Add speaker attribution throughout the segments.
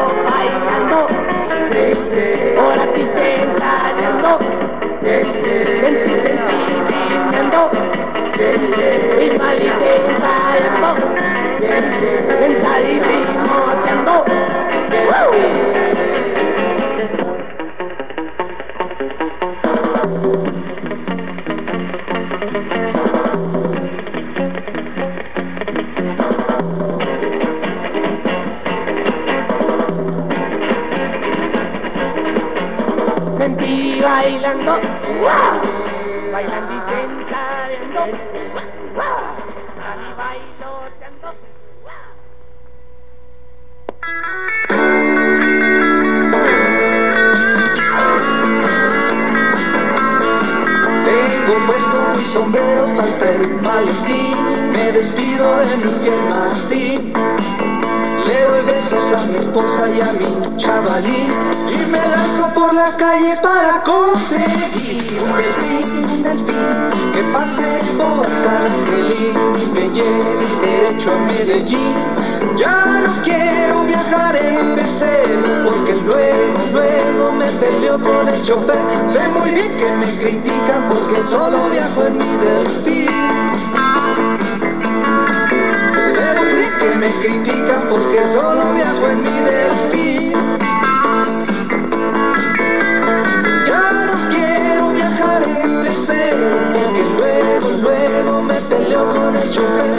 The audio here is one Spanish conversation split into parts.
Speaker 1: bailando, por aquí sentado, sentí, viviendo, y mal y sentado, sentar y ritmoteando. Sentí bailando, bailando y sentando, y bailoteando.
Speaker 2: Tengo puesto mi sombrero, falta el maletín, me despido de Miguel Martín. Le doy besos a mi esposa y a mi chavalín y me lanzo por las calles para conseguir un delfín que pase por San Angelín y me lleve derecho a Medellín. Ya no quiero viajar en pecero porque luego me peleo con el chofer. Sé muy bien que me critican porque solo viajo en mi delfín. Que me critican porque solo viajo en mi delfín. Ya no quiero viajar en pecero porque luego me peleo con el chofer.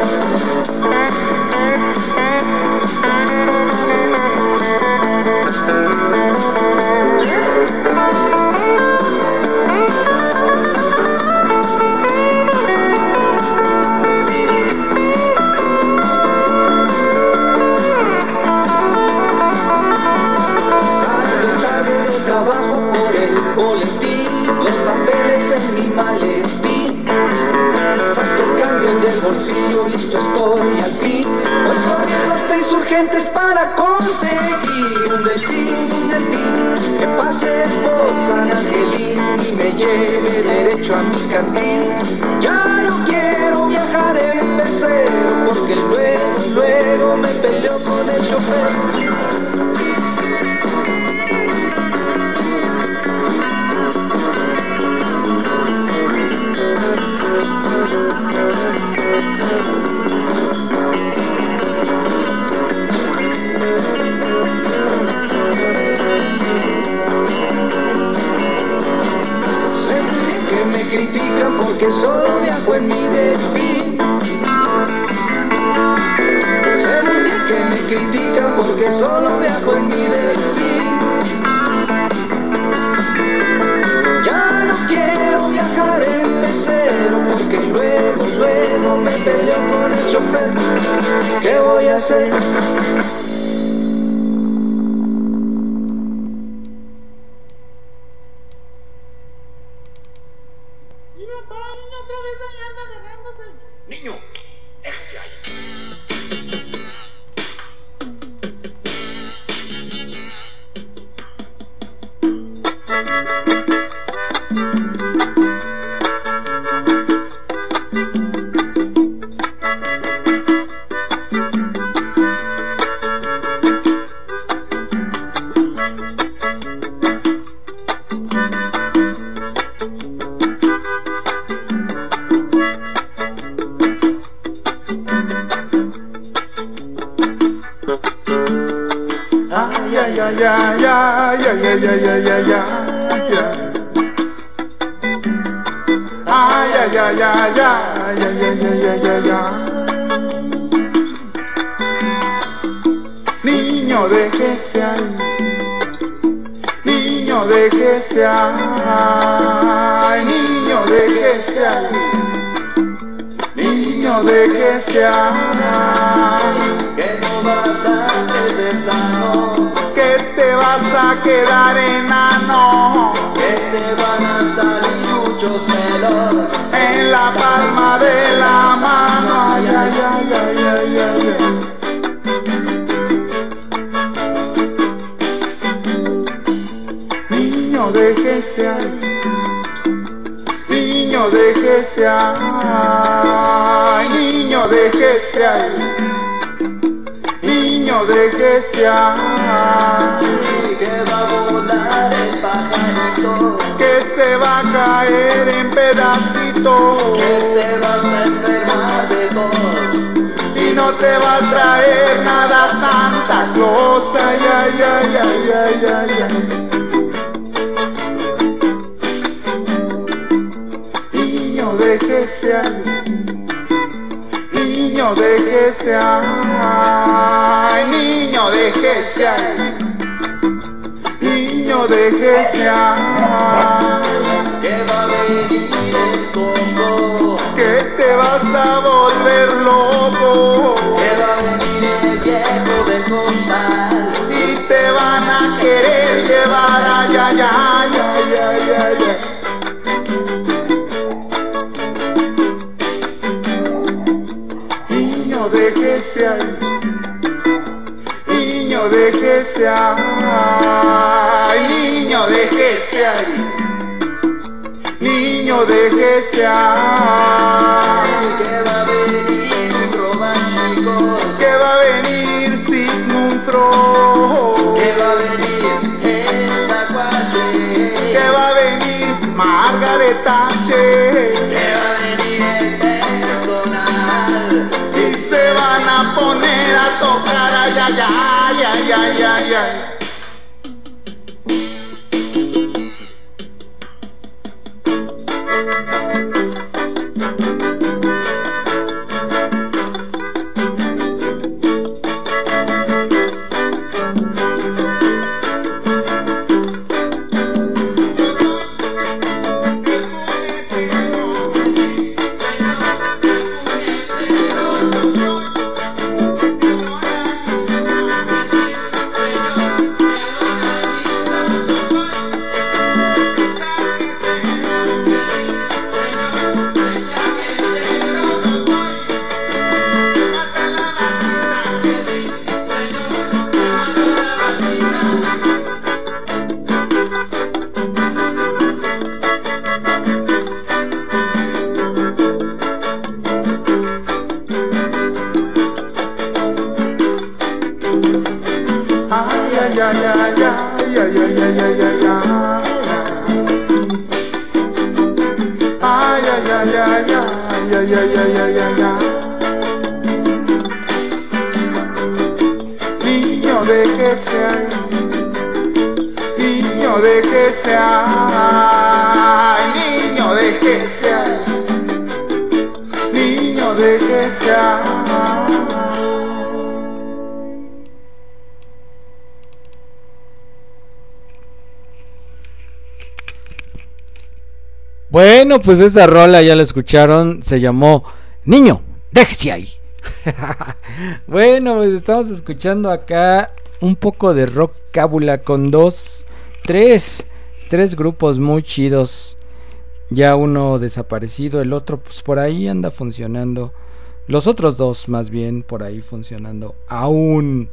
Speaker 2: Los papeles en mi maletín, saco el cambio del bolsillo, listo estoy al fin. Voy corriendo hasta Insurgentes para conseguir un delfín que pase por San Angelín y me lleve derecho a mi cantín. Ya no quiero viajar en pecero porque luego me peleo con el chofer. Me critican porque solo viajo en mi delfín. Sé muy bien que me critican porque solo viajo en mi delfín. Ya no quiero viajar en pecero porque luego me peleo con el chofer. ¿Qué voy a hacer?
Speaker 3: Niño, déjese ahí.
Speaker 4: Niño, déjese ahí. Niño, déjese ahí. Niño, déjese ahí. Niño, déjese ahí.
Speaker 3: Que no vas a crecer sano,
Speaker 4: Que te vas a quedar enano.
Speaker 3: que te van a salir muchos pelos
Speaker 4: En la palma de la mano. Ay, ay, ay, ay, ay, ay, ay. Niño, déjese ahí. Niño, déjese ahí. Niño, déjese ahí. Niño, niño déjese
Speaker 3: que va a volar el pajarito,
Speaker 4: que se va a caer en pedacitos,
Speaker 3: que te vas a enfermar de tos
Speaker 4: y no te va a traer nada Santa Claus. Ay, ay, ay, ay, ay, ay, ay. Niño déjese niño déjese niño déjese niño déjese
Speaker 3: que va a venir el coco,
Speaker 4: que te vas a volver loco,
Speaker 3: que va a venir el viejo del costal
Speaker 4: y te van a querer llevar allá, ay, ay, ay, ay, ay, ay. Niño déjese niño déjese niño déjese niño déjese
Speaker 3: que va a venir un robachicos,
Speaker 4: que va a venir Sigmund Freud,
Speaker 3: que va a venir el tacuache,
Speaker 4: que va a venir Margaret Thatcher,
Speaker 3: que va a venir el personal
Speaker 4: y se van a poner a tocar ay, ay, ay, ay, ay, ay, ay.
Speaker 5: Bueno, pues esa rola ya la escucharon, se llamó Niño, déjese ahí. Bueno, pues estamos escuchando acá un poco de rock cábula con tres grupos muy chidos. Ya uno desaparecido, el otro pues por ahí anda funcionando. Los otros dos más bien por ahí funcionando aún.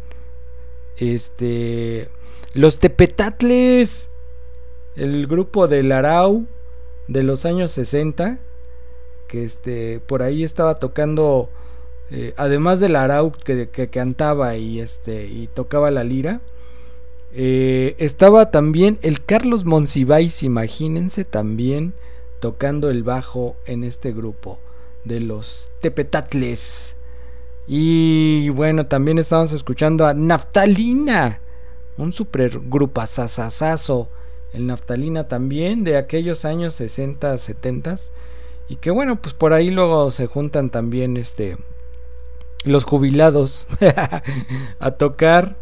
Speaker 5: Los Tepetatles, el grupo del Arau de los años 60, que por ahí estaba tocando, además del Arau que cantaba y tocaba la lira, estaba también el Carlos Monsiváis, imagínense, también tocando el bajo en este grupo de los Tepetatles. Y bueno, también estábamos escuchando a Naftalina, un super grupazazazazo, el Naftalina también de aquellos años 60, 70, y que bueno, pues por ahí luego se juntan también los jubilados a tocar,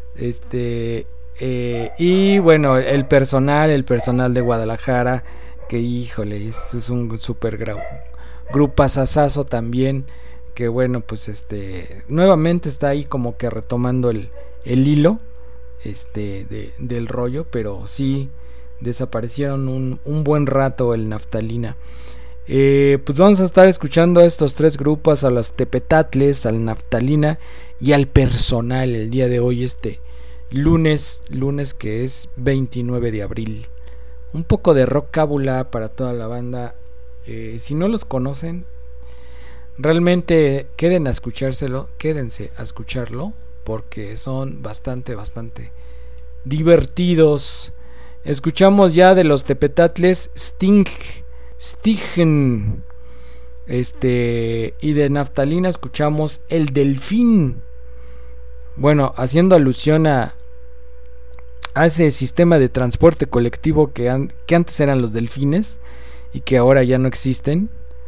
Speaker 5: y bueno, el personal de Guadalajara, que híjole, esto es un super grupazazazo también, que bueno, pues nuevamente está ahí como que retomando el hilo del rollo, pero sí desaparecieron un buen rato el Naftalina. Pues vamos a estar escuchando a estos tres grupos, a los Tepetatles, al Naftalina y al personal el día de hoy, lunes que es 29 de abril. Un poco de rock cábula para toda la banda. Si no los conocen, realmente quédense a escucharlo, porque son bastante divertidos. Escuchamos ya de los tepetatles Stigen, y de Naftalina escuchamos El Delfín. Bueno, haciendo alusión a ese sistema de transporte colectivo que antes eran los delfines y que ahora ya no existen.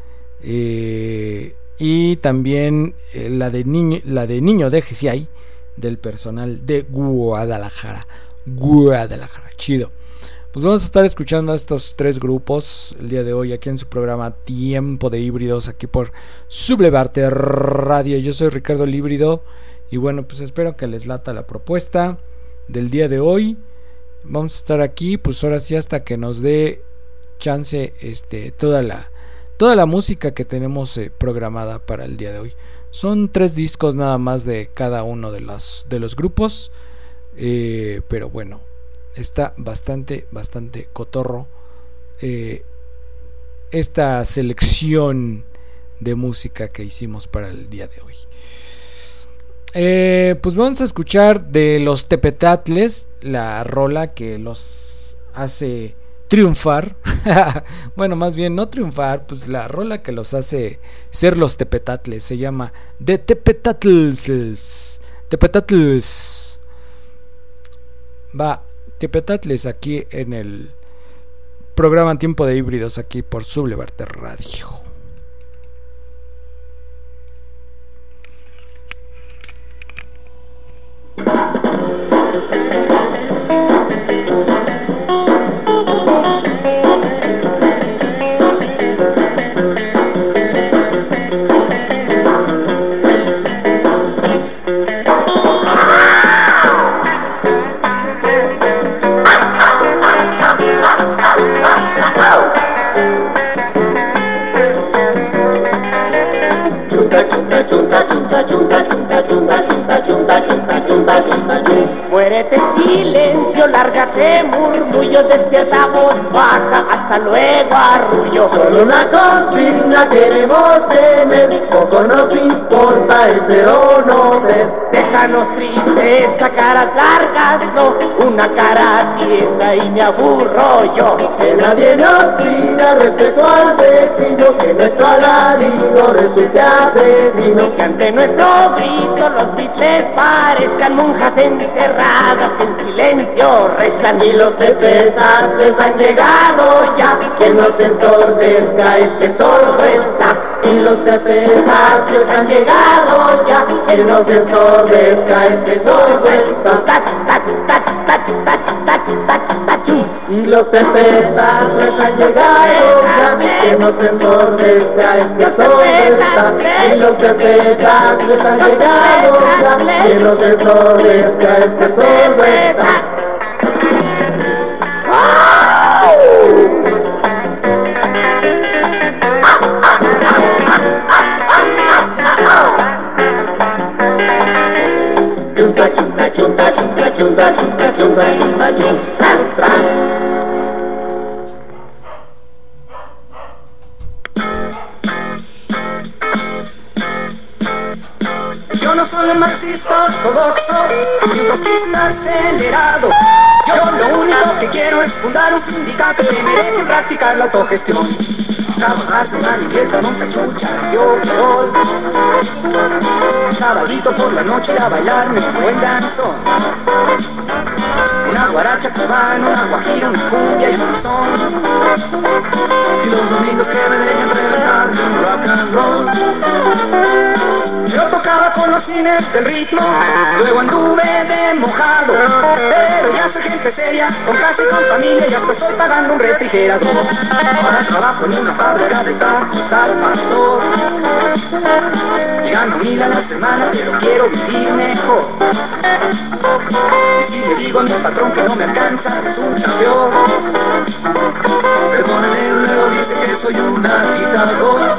Speaker 5: Y también la de Niño de Gesiay, del personal de Guadalajara, chido. Pues vamos a estar escuchando a estos tres grupos el día de hoy aquí en su programa Tiempo de Híbridos, aquí por Sublevarte Radio. Yo soy Ricardo el Híbrido y bueno, pues espero que les lata la propuesta del día de hoy. Vamos a estar aquí pues ahora sí hasta que nos dé chance toda la música que tenemos programada para el día de hoy. Son 3 discos nada más de cada uno de los grupos, pero bueno, está bastante cotorro esta selección de música que hicimos para el día de hoy. Pues vamos a escuchar de los tepetatles la rola que los hace triunfar. Bueno, más bien no triunfar, pues la rola que los hace ser los tepetatles se llama The Tepetatles. Va, Tepetatles aquí en el programa Tiempo de Híbridos aquí por Sublevarte Radio.
Speaker 1: Muérete silencio, lárgate murmullo, despierta voz baja, hasta luego arrullo.
Speaker 3: Solo una consigna queremos tener, poco nos importa el ser o no ser.
Speaker 1: Déjanos tristeza, caras largas, no, una cara tiesa y me aburro yo.
Speaker 3: Que nadie nos pida respeto al vecino, que nuestro alarido resulte asesino.
Speaker 1: Que ante nuestro grito los Beatles parezcan monjas encerradas que en silencio rezan.
Speaker 3: Y los tepetatles han llegado ya, que no se ensordezca, es que el sol está. Y los tepetatles han llegado ya, que no se ensordezca, es que el sol está. Y los tepetatles han llegado ya, que no se ensordezca, es que el sol está. Y los tepetatles han llegado ya, que no se ensordezca, es que el sol está.
Speaker 2: Yo no soy un marxista ortodoxo, ni un trotskista acelerado. Yo lo único que quiero es fundar un sindicato que me deje practicar la autogestión. Trabajarse en una limpieza, un cachucha y overol. Un sabadito por la noche a bailarme un buen danzón. Una guaracha cubana, una guajira, una cumbia y un son. Y los domingos que me dejen reventar de un rock and roll. Yo tocaba con los cines del ritmo, luego anduve de mojado. Pero ya soy gente seria, con casa y con familia, y hasta estoy pagando un refrigerador. Ahora trabajo en una fábrica de tacos al pastor. Y gano 1000 a la semana, pero quiero vivir mejor. Y si le digo a mi patrón que no me alcanza, resulta peor. Se pone negro, luego dice que soy un agitador.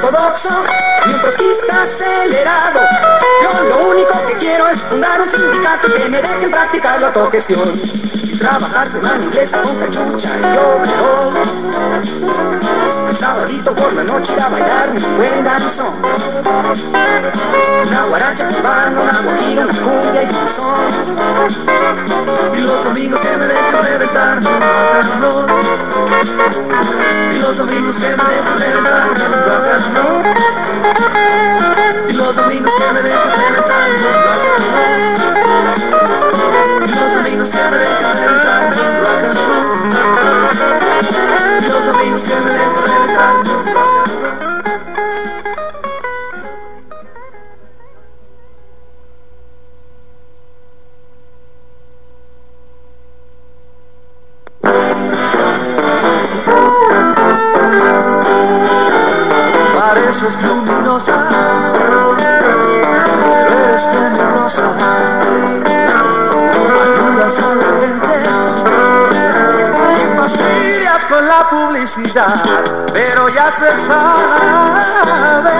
Speaker 2: ortodoxo, ni un trotskista acelerado. Yo lo único que quiero es fundar un sindicato que me deje practicar la autogestión y trabajar semana inglesa con cachucha y overol. El sabadito por la noche ir a bailar un buen danzón, una guaracha cubana, una guajira, una cumbia y un son. Y los domingos que me dejan reventar un rock and roll. Y los domingos que me dejan reventar un rock and roll. Y los domingos que me dejan reventar un rock and roll. Y los domingos que me dejan reventar un rock and roll. Y los domingos que me dejan reventar un rock and roll.
Speaker 6: Pareces luminosa, pero eres tenebrosa. Anulas a la gente y fastidias con la publicidad. Pero ya se sabe,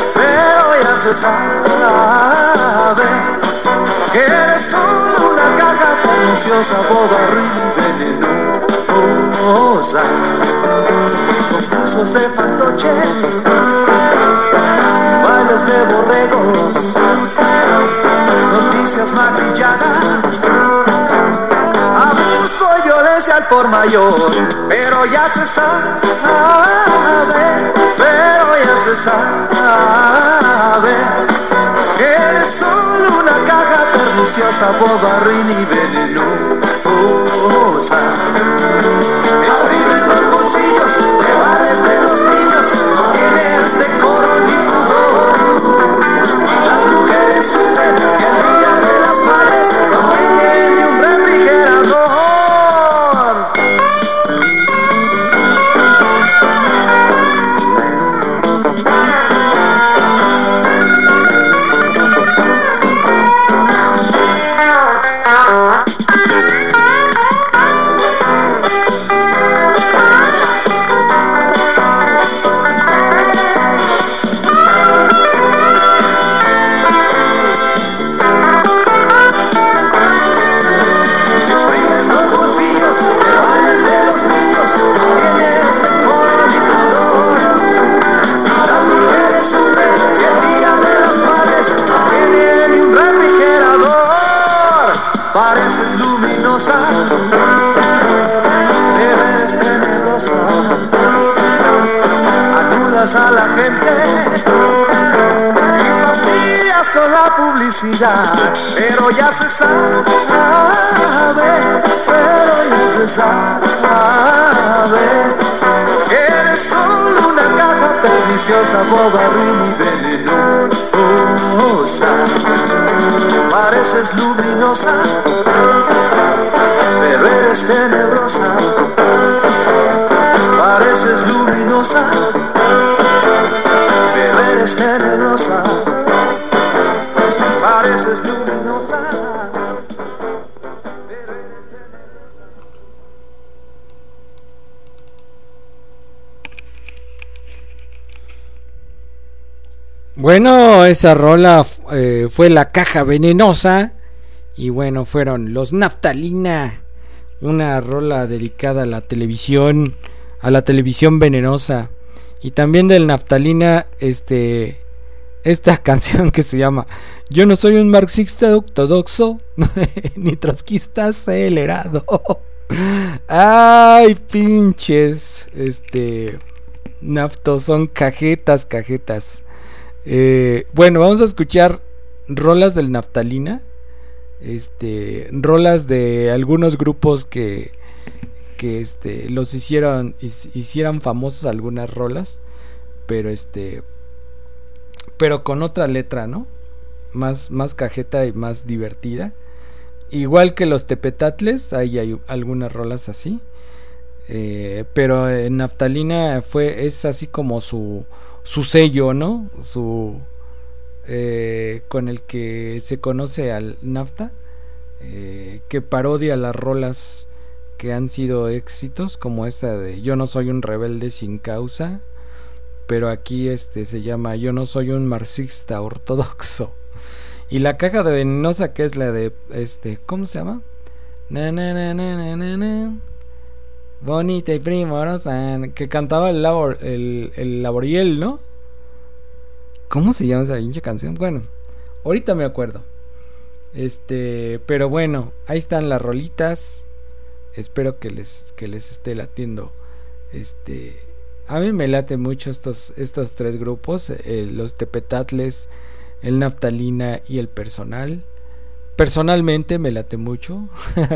Speaker 6: que eres solo una caja preciosa, boba, venenosa. Concursos de fantoches, bailes de borregos, noticias maquilladas, abuso y violencia al por mayor. Pero ya se sabe, que eres solo una caja perniciosa, bobarrín y venenosa. Exprimes los bolsillos, te vales de los niños, no tienes decoro ni pudor. Las mujeres sufren que el día de las madres no tienen ni un refrigerador. Pareces luminosa, pero eres tenebrosa. Anulas a la gente y fastidias con la publicidad. Pero ya se sabe, que eres solo una caja perniciosa, bobarrín y venenosa. Pareces luminosa, pero eres tenebrosa. Pareces luminosa, pero eres tenebrosa. Pareces luminosa, pero eres tenebrosa.
Speaker 5: Bueno, esa rola fue La Caja Venenosa. Y bueno, fueron Los Naftalina, una rola dedicada a la televisión venenosa. Y también del Naftalina, esta canción que se llama Yo no soy un marxista ortodoxo, ni trotskista acelerado. Ay, pinches, naftos, son cajetas. Bueno, vamos a escuchar rolas del Naftalina. Rolas de algunos grupos que los hicieran famosos, algunas rolas, pero con otra letra, ¿no? Más cajeta y más divertida. Igual que los Tepetatles, hay algunas rolas así, pero en Naftalina es así como su sello, ¿no? Con el que se conoce al Nafta, que parodia las rolas que han sido éxitos, como esta de Yo no soy un rebelde sin causa, pero aquí se llama Yo no soy un marxista ortodoxo. Y la caja de venenosa, que es la de ¿cómo se llama? Na, na, na, na, na, na, na. Bonita y primorosa, que cantaba el Laboriel, ¿no? ¿Cómo se llama esa pinche canción? Bueno, ahorita me acuerdo. Pero bueno, ahí están las rolitas. Espero que les esté latiendo. A mí me late mucho estos tres grupos, los Tepetatles, el Naftalina y el Personal. Personalmente me late mucho.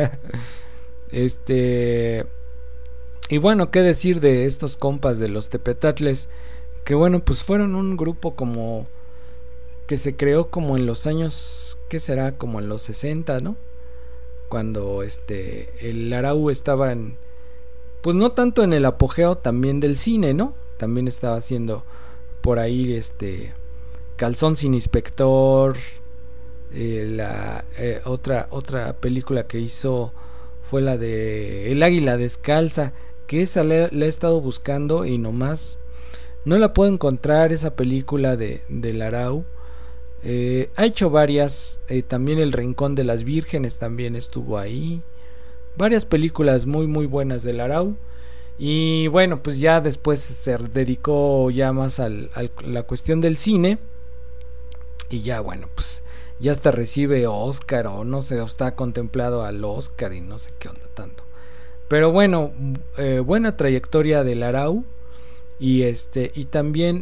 Speaker 5: Y bueno, qué decir de estos compas de los Tepetatles, que bueno, pues fueron un grupo como que se creó como en los años, ¿qué será? Como en los 60, ¿no? Cuando el Arau estaba en, pues no tanto en el apogeo también del cine, ¿no? También estaba haciendo por ahí Calzón sin Inspector. La otra película que hizo fue la de El Águila Descalza, que esa la he estado buscando y nomás no la puedo encontrar, esa película de Arau. Ha hecho varias, también El Rincón de las Vírgenes también estuvo ahí, varias películas muy muy buenas del Arau. Y bueno, pues ya después se dedicó ya más a la cuestión del cine, y ya bueno, pues ya hasta recibe Oscar, o no sé, está contemplado al Oscar y no sé qué onda tanto. Pero bueno, buena trayectoria del Arau. Y y también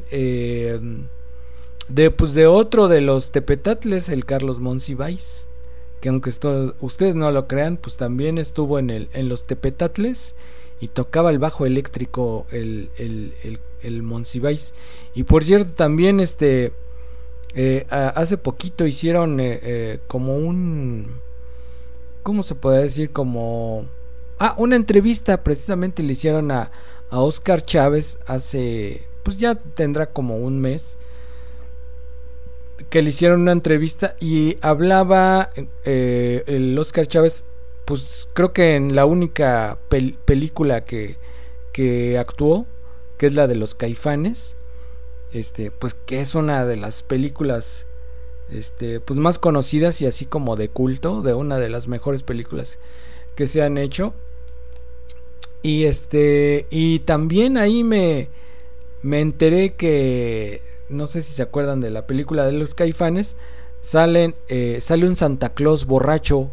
Speaker 5: de otro de los Tepetatles, el Carlos Monsiváis, que aunque ustedes no lo crean, pues también estuvo en los Tepetatles y tocaba el bajo eléctrico, el Monsiváis. Y por cierto, también hace poquito hicieron como un, ¿cómo se puede decir? Como una entrevista, precisamente le hicieron a Oscar Chávez hace, pues ya tendrá como un mes que le hicieron una entrevista, y hablaba el Oscar Chávez, pues creo que en la única película que actuó, que es la de los Caifanes, pues que es una de las películas pues más conocidas y así como de culto, de una de las mejores películas que se han hecho. Y también ahí me enteré que, no sé si se acuerdan de la película de los Caifanes, sale un Santa Claus borracho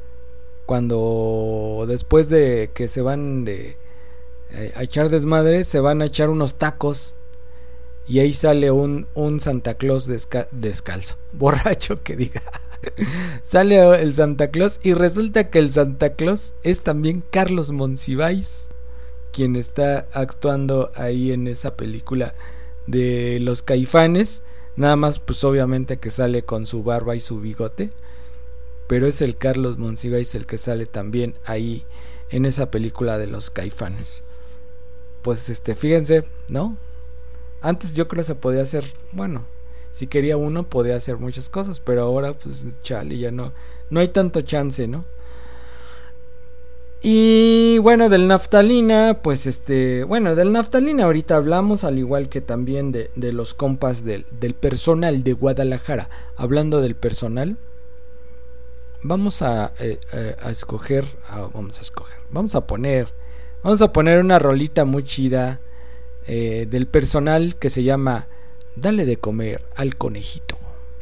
Speaker 5: cuando después de que se van a echar desmadre, se van a echar unos tacos, y ahí sale un Santa Claus descalzo, borracho que diga. Sale el Santa Claus, y resulta que el Santa Claus es también Carlos Monsiváis, quien está actuando ahí en esa película de los Caifanes. Nada más pues obviamente que sale con su barba y su bigote, pero es el Carlos Monsiváis el que sale también ahí en esa película de los Caifanes. Pues fíjense, ¿no? Antes yo creo que se podía hacer, bueno, si quería uno podía hacer muchas cosas, pero ahora pues chale, ya no hay tanto chance, ¿no? Y bueno, del Naftalina, pues bueno, del Naftalina ahorita hablamos, al igual que también de los compas del Personal de Guadalajara. Hablando del Personal, vamos a poner una rolita muy chida del Personal que se llama Dale de comer al conejito.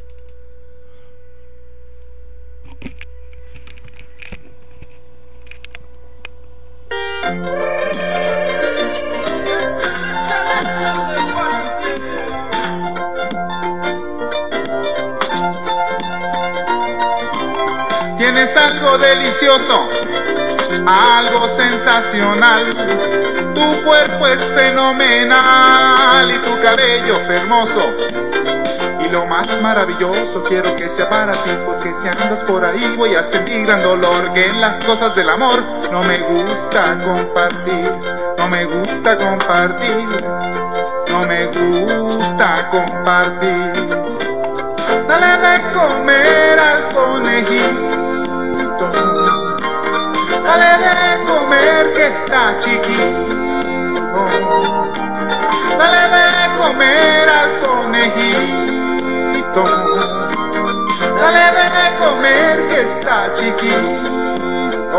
Speaker 4: Tienes algo delicioso, algo sensacional. Tu cuerpo es fenomenal y tu cabello hermoso. Y lo más maravilloso quiero que sea para ti, porque si andas por ahí voy a sentir gran dolor. Que en las cosas del amor no me gusta compartir, no me gusta compartir, no me gusta compartir. Dale de comer al conejito, dale de comer que está chiquito, dale de comer al conejito. Dale de comer que está chiquito.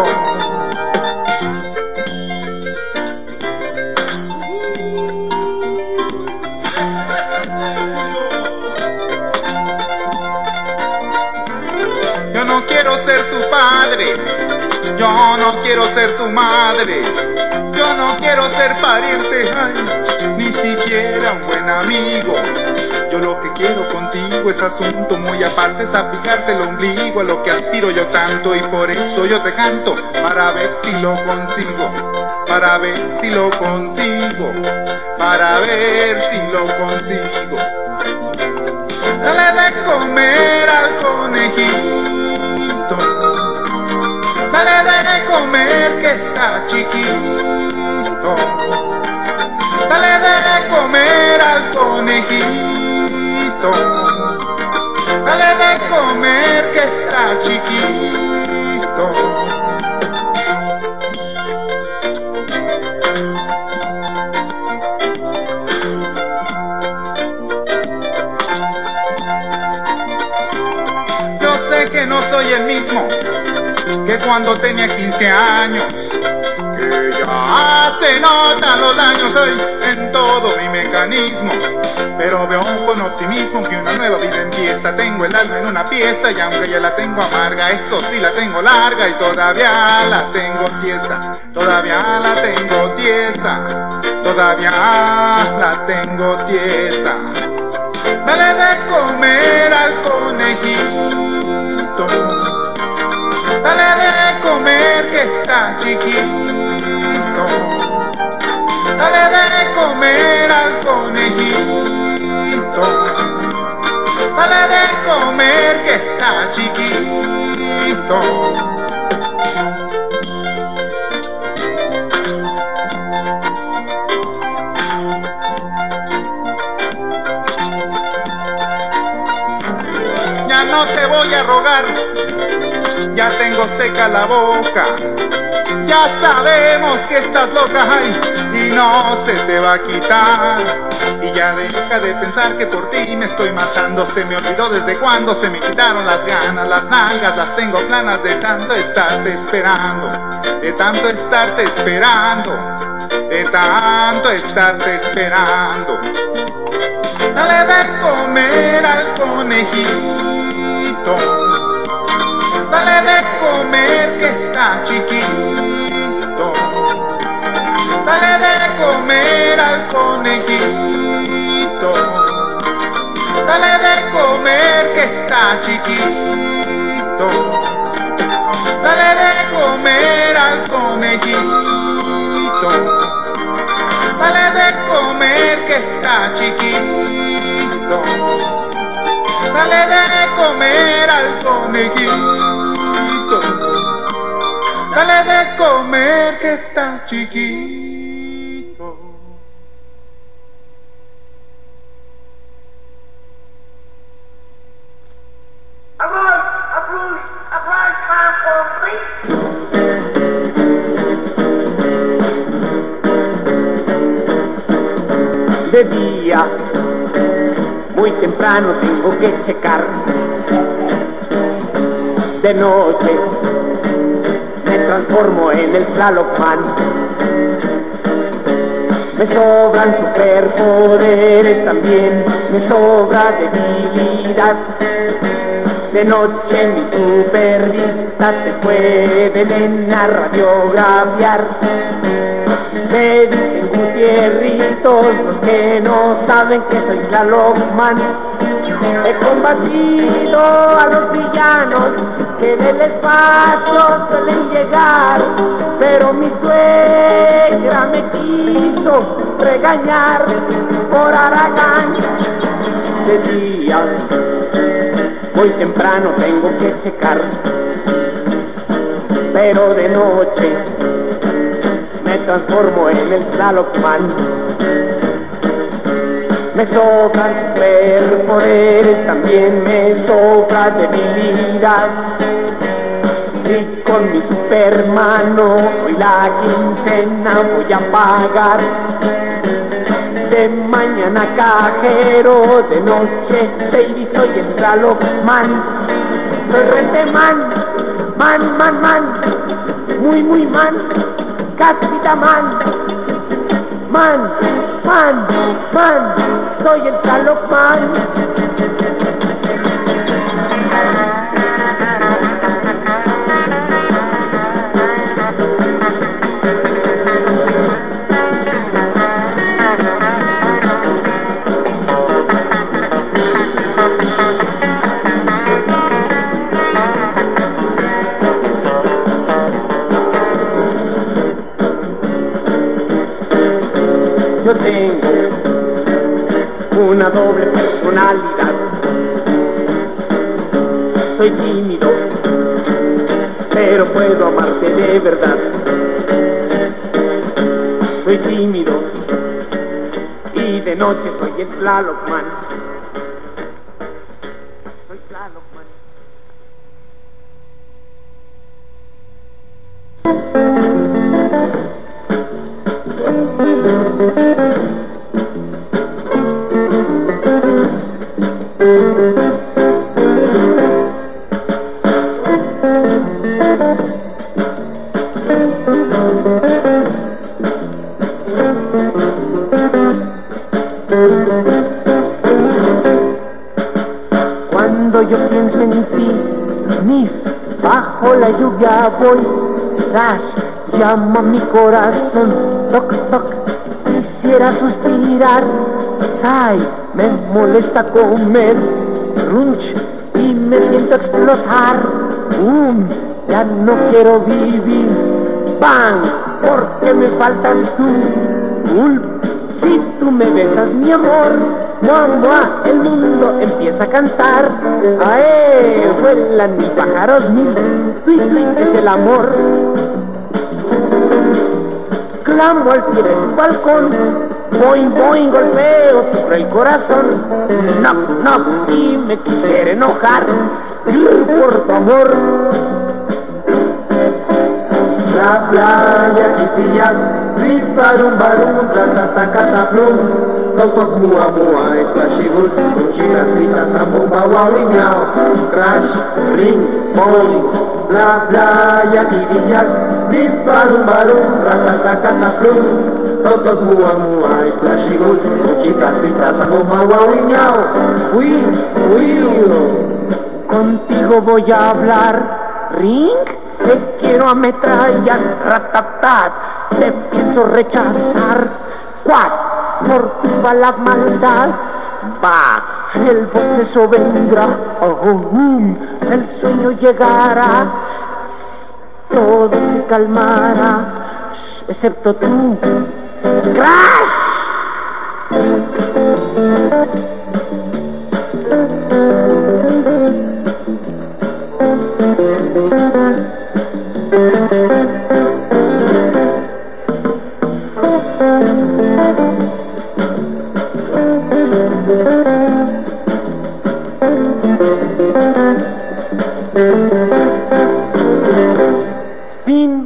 Speaker 4: Yo no quiero ser tu padre, yo no quiero ser tu madre, yo no quiero ser pariente, ay, ni siquiera un buen amigo. Yo lo que quiero contigo es asunto muy aparte, es aplicarte el ombligo a lo que aspiro yo tanto. Y por eso yo te canto, para ver si lo consigo, para ver si lo consigo, para ver si lo consigo. Dale de comer al conejito, dale de comer que está chiquito, dale de comer al conejito, dale de comer que está chiquito. Yo sé que no soy el mismo que cuando tenía 15 años, que ya se notan los daños hoy en todo mi mecanismo, pero veo con optimismo que una nueva vida empieza. Tengo el alma en una pieza y aunque ya la tengo amarga, eso sí la tengo larga y todavía la tengo tiesa, todavía la tengo tiesa, todavía la tengo tiesa. Dale de comer al conejito, dale de comer que está chiquito, dale de comer al conejito, dale de comer que está chiquito. Ya no te voy a rogar, ya tengo seca la boca, ya sabemos que estás loca, ay, y no se te va a quitar. Y ya deja de pensar que por ti me estoy matando. Se me olvidó desde cuando se me quitaron las ganas, las nalgas las tengo planas de tanto estarte esperando, de tanto estarte esperando, de tanto estarte esperando. Dale de comer al conejito, dale de comer que está chiquito, dale de comer al conejito, dale de comer que está chiquito, dale de comer al conejito, dale de comer que está chiquito, dale de comer al conejito, dale de comer que está chiquito.
Speaker 1: De día, muy temprano tengo que checar. De noche, me transformo en el Tlalocman. Me sobran superpoderes también, me sobra debilidad. De noche mi supervista te pueden radiografiar. Me dicen Gutierritos los que no saben que soy Tlalocman. He combatido a los villanos que del espacio suelen llegar, pero mi suegra me quiso regañar por Aragán. De día, muy temprano tengo que checar, pero de noche me transformo en el Tlalocman. Me sobran superpoderes, también me sobra debilidad. Y con mi supermano hoy la quincena voy a pagar. De mañana cajero, de noche baby soy el Tlaloc man. Soy renteman, man, muy man, Caspita man, soy el Tlaloc man. Yo tengo una doble personalidad. Soy tímido, pero puedo amarte de verdad. Soy tímido y de noche soy el Tlaloc man. Soy Tlaloc man. Cuando yo pienso en ti, sniff, bajo la lluvia voy, splash, llama mi corazón, toc, toc, quisiera suspirar, sigh, me molesta comer, crunch, y me siento explotar, ya no quiero vivir, bang, porque me faltas tú, si tú me besas mi amor, el mundo empieza a cantar, vuelan mil pájaros mil, tuit es el amor. Clamo al pie del balcón, boing, golpeo por el corazón, knock, y me quisiera enojar, por tu amor.
Speaker 3: La playa Quitillac, strip barum, ratatacataplum, toc mua, splashy-good, cuchitas, gritas, ambomba, wow, miau, crash, ring, bowling. La playa Quitillac, strip barum, ratatacataplum, toc mua, splashy-good, cuchitas, gritas, ambomba, wow, miau, fui.
Speaker 1: Contigo voy a hablar, ring. Te quiero ametrallar, ratatat, te pienso rechazar, cuas, por tus balas maldad, va, el bostezo vendrá, el sueño llegará, todo se calmará, excepto tú, crash. Fin.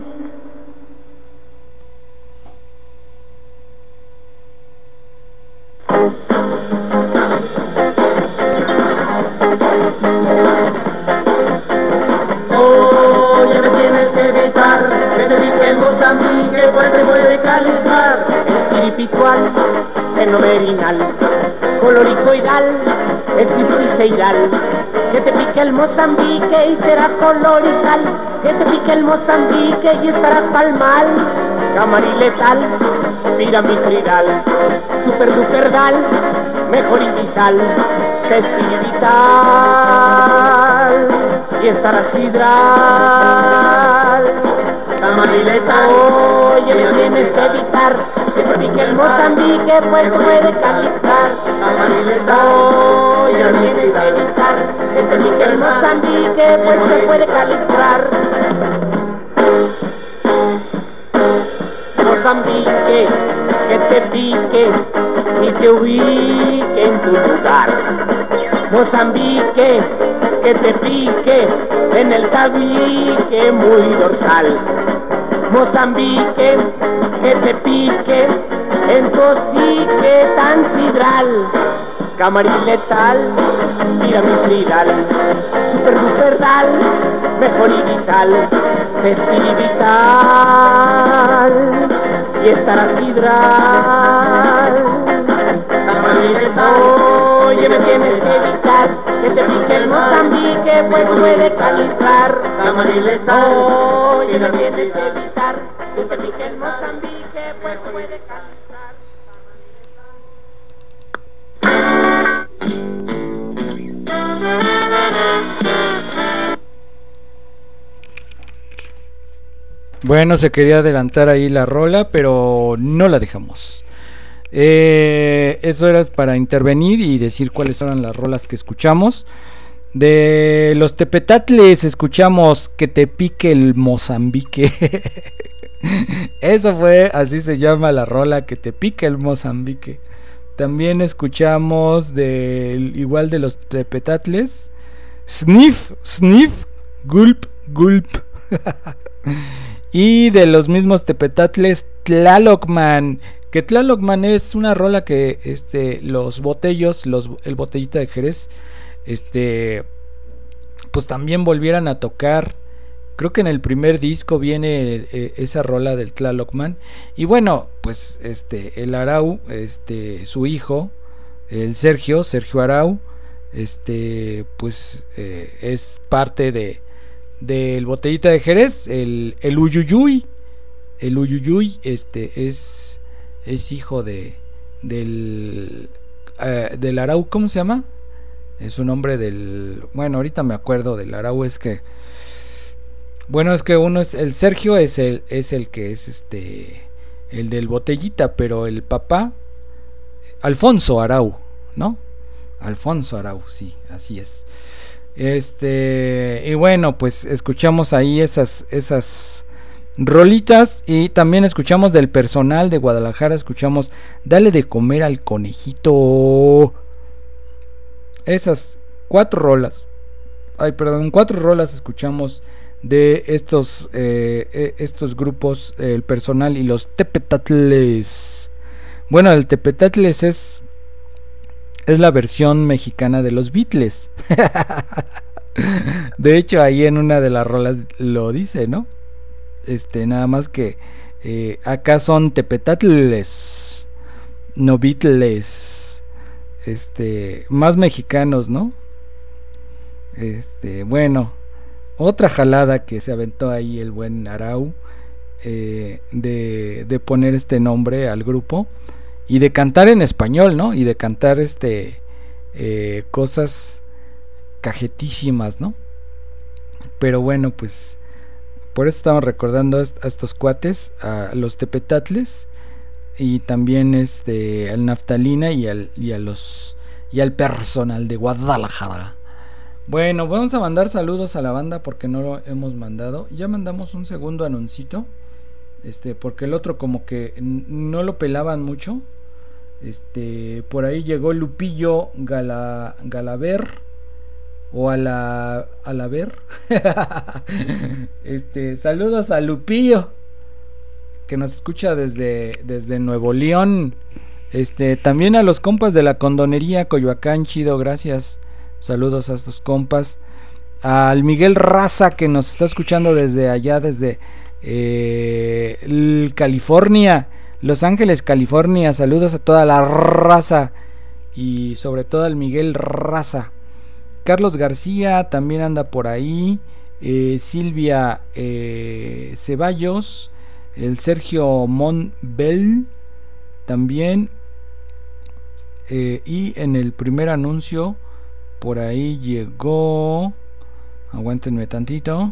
Speaker 3: Oye, me tienes que evitar que te pique el Mozambique, pues te puede calibrar.
Speaker 1: Espiritual, fenomenal, coloricoidal, estripiceiral. Que te pique el Mozambique y serás color y sal. Que te pique el Mozambique y estarás pa'l mal. Camariletal, piramidal, super duper dal, mejor invisal, testilivital y estarás hidral.
Speaker 3: Camariletal,
Speaker 1: oye, me tienes que evitar que te pique el Mozambique, pues te puede calibrar. Oye, me tienes que evitar que te pique el Mozambique, pues te puede calibrar. Mozambique, que te pique y te ubique en tu lugar. Mozambique, que te pique en el tabique muy dorsal. Mozambique, que te pique en tu hocique tan sidral, camarín letal, piramidal, super duper dal, mejor irisal, festivital, y estará sidral. Camarín letal, oye, me tienes que evitar que te pique el Mozambique, pues puede calistrar. Camarín letal, oye, me tienes que evitar que te pique el Mozambique, pues puede calistrar.
Speaker 5: Bueno, se quería adelantar ahí la rola, pero no la dejamos. Eso era para intervenir y decir cuáles eran las rolas que escuchamos. De los Tepetatles escuchamos Que te pique el Mozambique. Eso fue, así se llama la rola, Que te pique el Mozambique. También escuchamos igual de los Tepetatles, Sniff, Sniff, Gulp, Gulp. Y de los mismos Tepetatles, Tlalocman. Que Tlalocman es una rola que los botellos, el botellita de Jerez, pues también volvieran a tocar. Creo que en el primer disco viene esa rola del Tlalocman. Y bueno, pues el Arau, su hijo, el Sergio Arau, pues es parte del botellita de Jerez, el Uyuyuy. El Uyuyuy es hijo del Arau. ¿Cómo se llama? Es un nombre del... Bueno, ahorita me acuerdo del Arau. Es que uno es... El Sergio es el que es el del botellita, pero el papá... Alfonso Arau, ¿no? Alfonso Arau, sí, así es. Y bueno, pues escuchamos ahí esas rolitas. Y también escuchamos del personal de Guadalajara. Escuchamos Dale de comer al conejito. Esas 4 rolas. 4 rolas escuchamos de estos grupos, el personal y los Tepetatles. Bueno, el Tepetatles es la versión mexicana de los Beatles. De hecho, ahí en una de las rolas lo dice, ¿no? Nada más que acá son Tepetatles, no Beatles. Más mexicanos, ¿no? Bueno, otra jalada que se aventó ahí el buen Arau, de poner este nombre al grupo y de cantar en español, ¿no? Y de cantar cosas cajetísimas, ¿no? Pero bueno, pues por eso estamos recordando a estos cuates, a los Tepetatles, y también al Naftalina y al personal de Guadalajara. Bueno, vamos a mandar saludos a la banda porque no lo hemos mandado. Ya mandamos un segundo anuncito, porque el otro como que no lo pelaban mucho. Por ahí llegó Lupillo Galaver o a la ver. Saludos a Lupillo, que nos escucha desde Nuevo León. También a los compas de la condonería Coyoacán, chido, gracias. Saludos a estos compas. Al Miguel Raza, que nos está escuchando desde allá, desde California, Los Ángeles, California. Saludos a toda la raza y sobre todo al Miguel Raza. Carlos García también anda por ahí. Silvia Ceballos, el Sergio Monbel también. Y en el primer anuncio por ahí llegó, aguántenme tantito,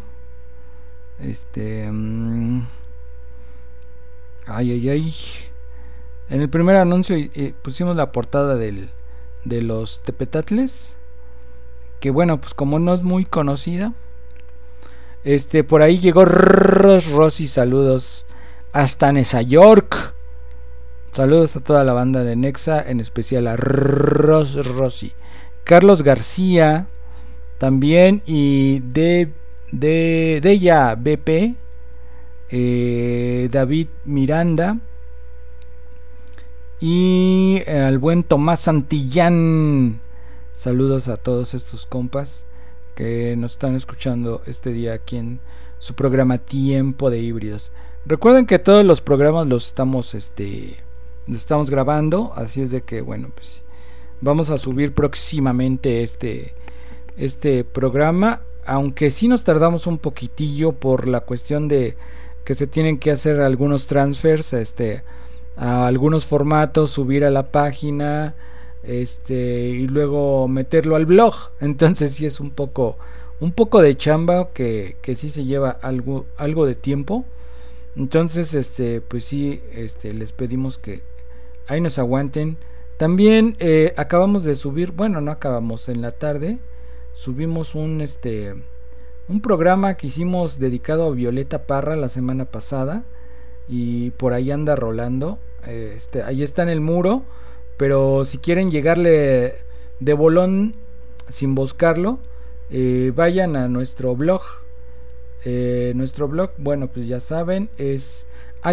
Speaker 5: en el primer anuncio pusimos la portada de los Tepetatles, que bueno, pues como no es muy conocida, por ahí llegó Rosy, saludos hasta Nueva York. Saludos a toda la banda de Nexa, en especial a Rosy. Carlos García también, y de ella BP, David Miranda, y al buen Tomás Santillán. Saludos a todos estos compas que nos están escuchando este día aquí en su programa Tiempo de Híbridos. Recuerden que todos los programas los estamos grabando, así es de que bueno, pues vamos a subir próximamente este programa, aunque sí nos tardamos un poquitillo por la cuestión de que se tienen que hacer algunos transfers a algunos formatos, subir a la página y luego meterlo al blog. Entonces sí es un poco de chamba que sí se lleva algo de tiempo. Entonces pues sí, les pedimos que ahí nos aguanten. También acabamos de subir, bueno, no acabamos, en la tarde subimos un programa que hicimos dedicado a Violeta Parra la semana pasada, y por ahí anda rolando. Ahí está en el muro, pero si quieren llegarle de bolón sin buscarlo, vayan a nuestro blog. Nuestro blog, bueno, pues ya saben, es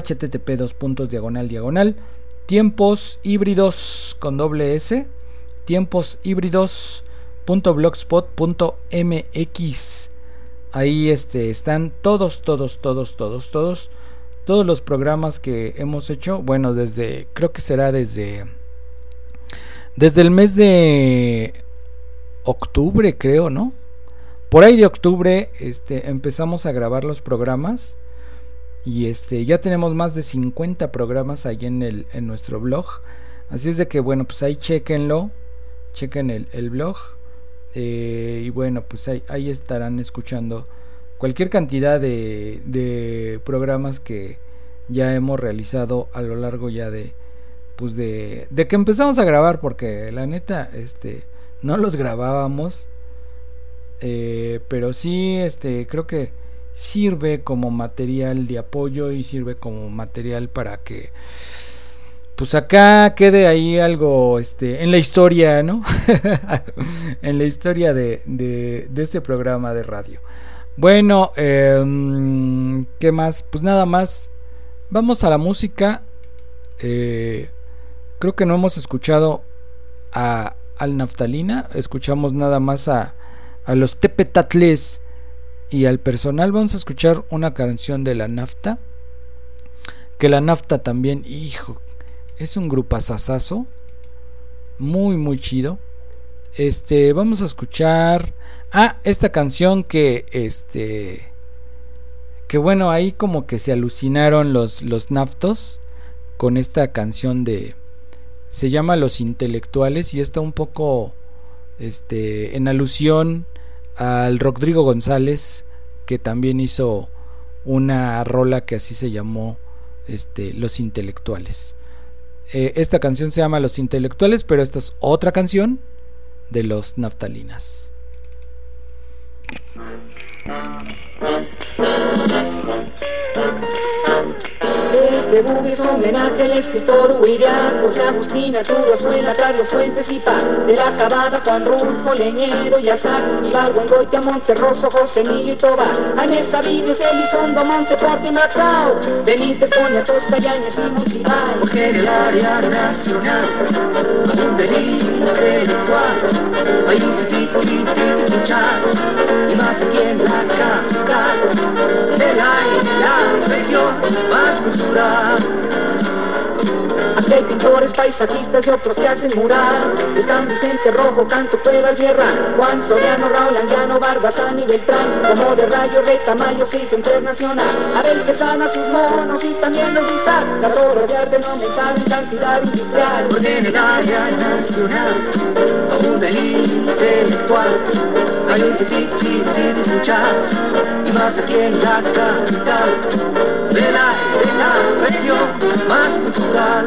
Speaker 5: http:// tiempos híbridos con doble s, tiemposhíbridos.blogspot.mx. Ahí están todos los programas que hemos hecho. Bueno, creo que será desde el mes de octubre, creo, ¿no? Por ahí de octubre empezamos a grabar los programas, y ya tenemos más de 50 programas ahí en nuestro blog. Así es de que bueno, pues ahí chequen el blog, y bueno, pues ahí estarán escuchando cualquier cantidad de programas que ya hemos realizado a lo largo ya de que empezamos a grabar, porque la neta no los grabábamos, pero sí creo que sirve como material de apoyo y sirve como material para que pues acá quede ahí algo en la historia, ¿no? En la historia de este programa de radio. Bueno, ¿qué más? Pues nada más, vamos a la música. Creo que no hemos escuchado al Naftalina, escuchamos nada más a los Tepetatles y al personal. Vamos a escuchar una canción de la Nafta, que la Nafta también, hijo, es un grupazazazo, muy muy chido. Vamos a escuchar esta canción que bueno, ahí como que se alucinaron los naftos con esta canción se llama Los Intelectuales, y está un poco en alusión al Rodrigo González, que también hizo una rola que así se llamó, Los Intelectuales. Esta canción se llama Los Intelectuales, pero esta es otra canción de los Naftalinas.
Speaker 2: Este book es homenaje al escritor Huirián, José Agustín, Arturo Azuela, Carlos Fuentes y Pan de la Cabada, Juan Rulfo, Leñero y Azar, Ibargüengoitia, Monterroso, José Emilio y Tobar, Jaime Sabines, Elizondo, Monteporte y Maxao, Benítez, Poniatowska, Yáñez y Monsiváis. Porque en el área nacional hay un delito intelectual, hay un titito luchado, y más aquí en la capital de la región más cultural. Aquí hay pintores, paisajistas y otros que hacen mural. Están Vicente Rojo, Canto, Cuevas y Herrán, Juan Soriano, Raúl Anguiano, Barbazán y Beltrán. Como de Rayo, Rey Tamayo se hizo internacional. Abel Quesada, sus monos y también los Guisar. Las obras de arte no aumentaron en cantidad industrial. Porque en el área nacional hay un delito intelectual, hay un tititi luchado, y más aquí en la capital de la región más cultural.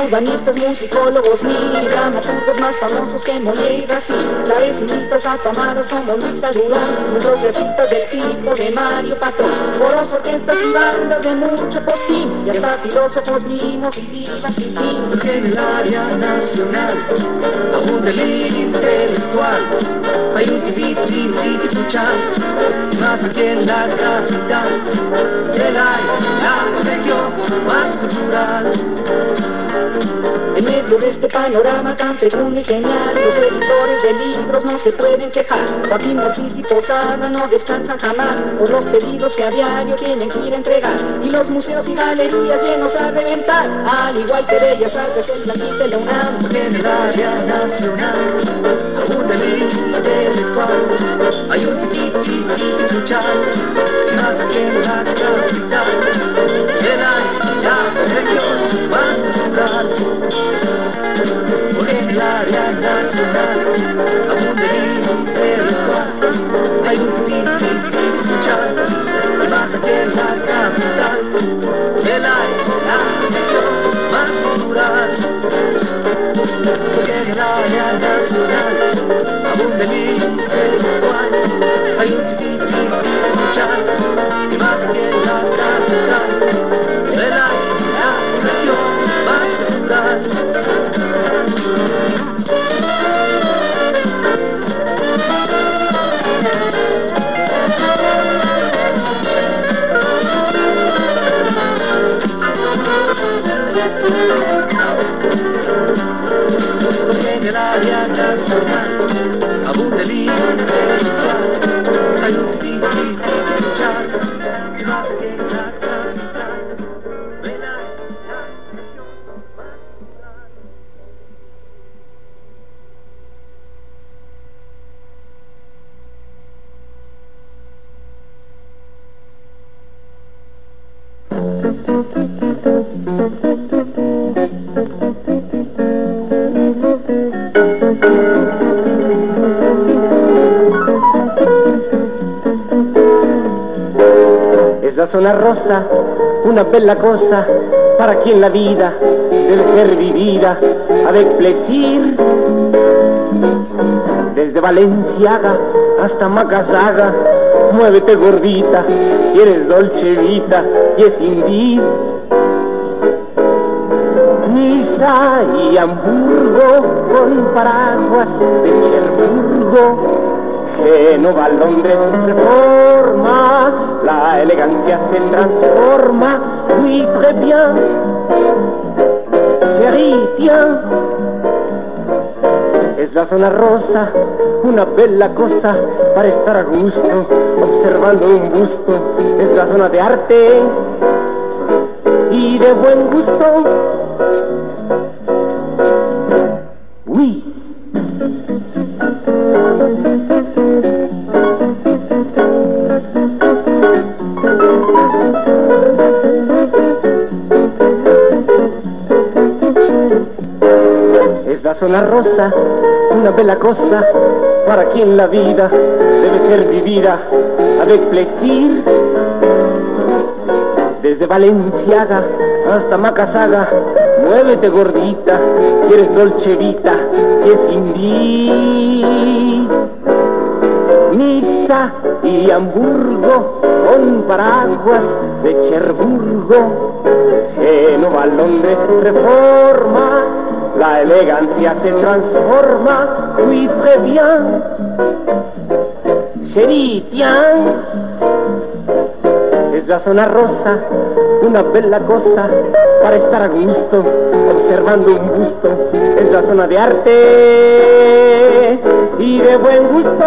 Speaker 2: urbanistas, musicólogos, mil dramaturgos más famosos que Molière y Racine, clavecinistas afamados como Luisa Durón, muchos jazzistas del tipo de Mario Patrón, coros, orquestas y bandas de mucho postín, y hasta filósofos, mimos y divas sin fin.
Speaker 6: Porque en el área nacional abunda el intelectual, hay un titi-titi-titi-puchal, y más aquí en la capital, el área, la región más cultural.
Speaker 2: En medio de este panorama tan fecundo y genial, los editores de libros no se pueden quejar. Joaquín Ortiz y Posada no descansan jamás por los pedidos que a diario tienen que ir a entregar. Y los museos y galerías llenos a reventar, al igual que Bellas Artes, el Planeta de la UNAM.
Speaker 6: Porque en el área nacional abunda el intelectual, hay un titi-titi-titi-puchal, y más aquí en la capital, el área, la región más cultural. Porque en el área nacional abunda el intelectual, hay un titi-titi-titi-puchal, y más aquí en la capital, el área, la región más cultural. Porque en el área nacional abunda el intelectual, hay un titi-titi-titi-puchal, y más aquí en la capital, el área, la región más cultural. Porque en el área nacional abunda el intelectual, hay un titi-titi-titi-puchal, y más aquí en la capital, el área, la región más cultural.
Speaker 1: Es la zona rosa, una bella cosa para quien la vida debe ser vivida avec plaisir. Desde Valenciaga hasta Macasaga, muévete gordita, quieres dolce vita y es indeed. Niza y Hamburgo con paraguas de Cherburgo, Génova, Londres, Reforma, la elegancia se transforma. Oui, très bien, chérie, tiens. Es la zona rosa, una bella cosa para estar a gusto, observando un busto. Es la zona de arte y de buen gusto. Oui. Es la zona rosa, una bella cosa para quien la vida debe ser vivida avec plaisir. Desde Valenciaga hasta Macasaga, muévete gordita, quieres dolce vita y es indeed. Niza y Hamburgo con paraguas de Cherburgo, Génova, Londres, Reforma, la elegancia se transforma. Oui, très bien, chérie, tiens. Es la zona rosa, una bella cosa para estar a gusto, observando un busto. Es la zona de arte y de buen gusto.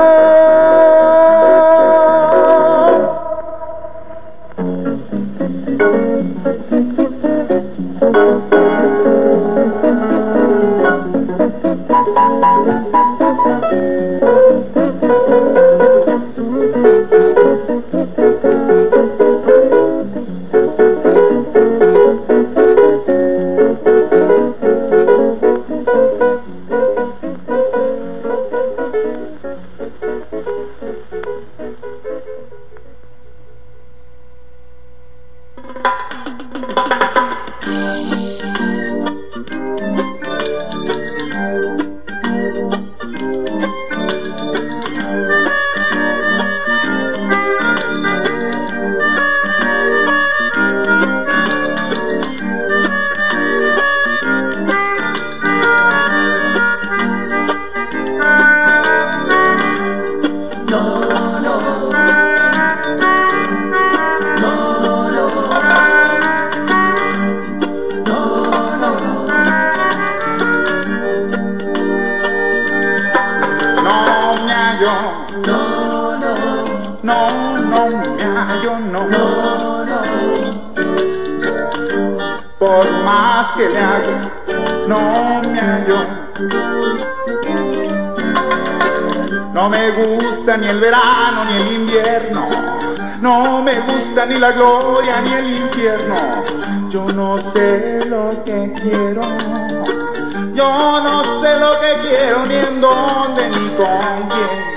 Speaker 4: no me hallo, no, por más que le hago, no me hallo. No me gusta ni el verano ni el invierno, no me gusta ni la gloria ni el infierno. Yo no sé lo que quiero, yo no sé lo que quiero, ni en dónde ni con quién.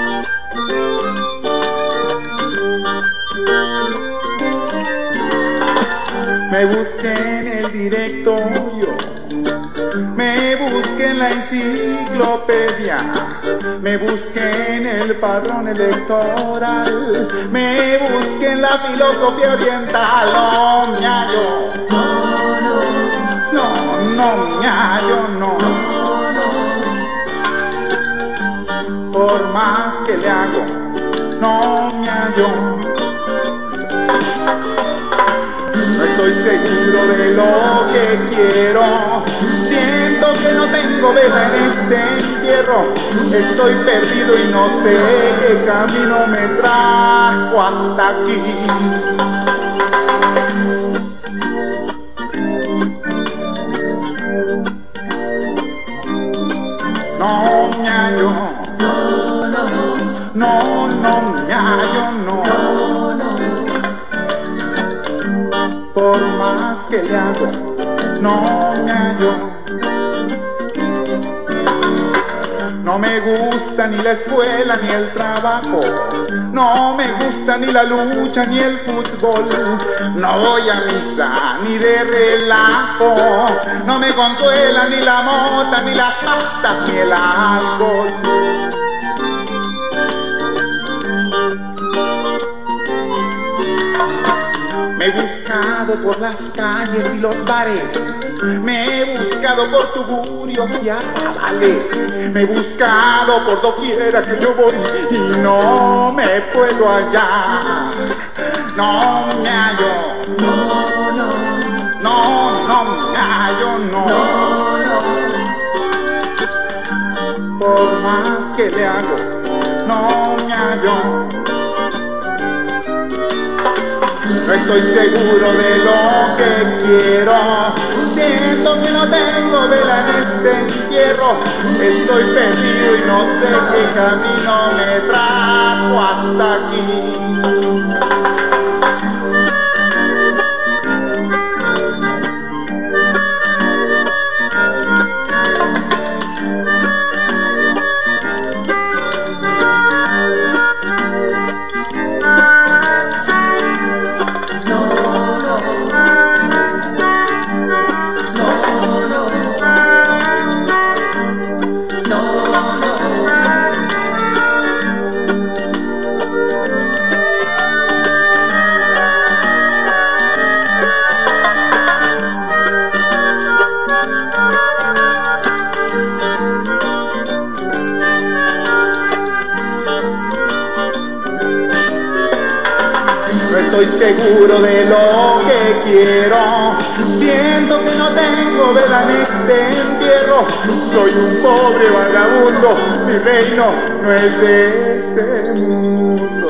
Speaker 4: Me busqué en el directorio, me busqué en la enciclopedia, me busqué en el padrón electoral, me busqué en la filosofía oriental. No me hallo, no me hallo, no. Por más que le hago, no me hallo. No estoy seguro de lo que quiero, siento que no tengo vela en este entierro. Estoy perdido y no sé qué camino me trajo hasta aquí. No me hallo, no me hallo, no. Por más que le hago, no me hallo. No me gusta ni la escuela ni el trabajo, no me gusta ni la lucha ni el fútbol. No voy a misa ni de relajo, no me consuela ni la mota ni las pastas ni el alcohol. Me he buscado por las calles y los bares, me he buscado por tugurios y arrabales, me he buscado por doquiera que yo voy y no me puedo hallar. No me hallo, no me hallo, no. Por más que le hago, no me hallo. No estoy seguro de lo que quiero, siento que no tengo vela en este entierro. Estoy perdido y no sé qué camino me trajo hasta aquí. Estoy seguro de lo que quiero, siento que no tengo vela en este entierro. Soy un pobre vagabundo, mi reino no es de este mundo.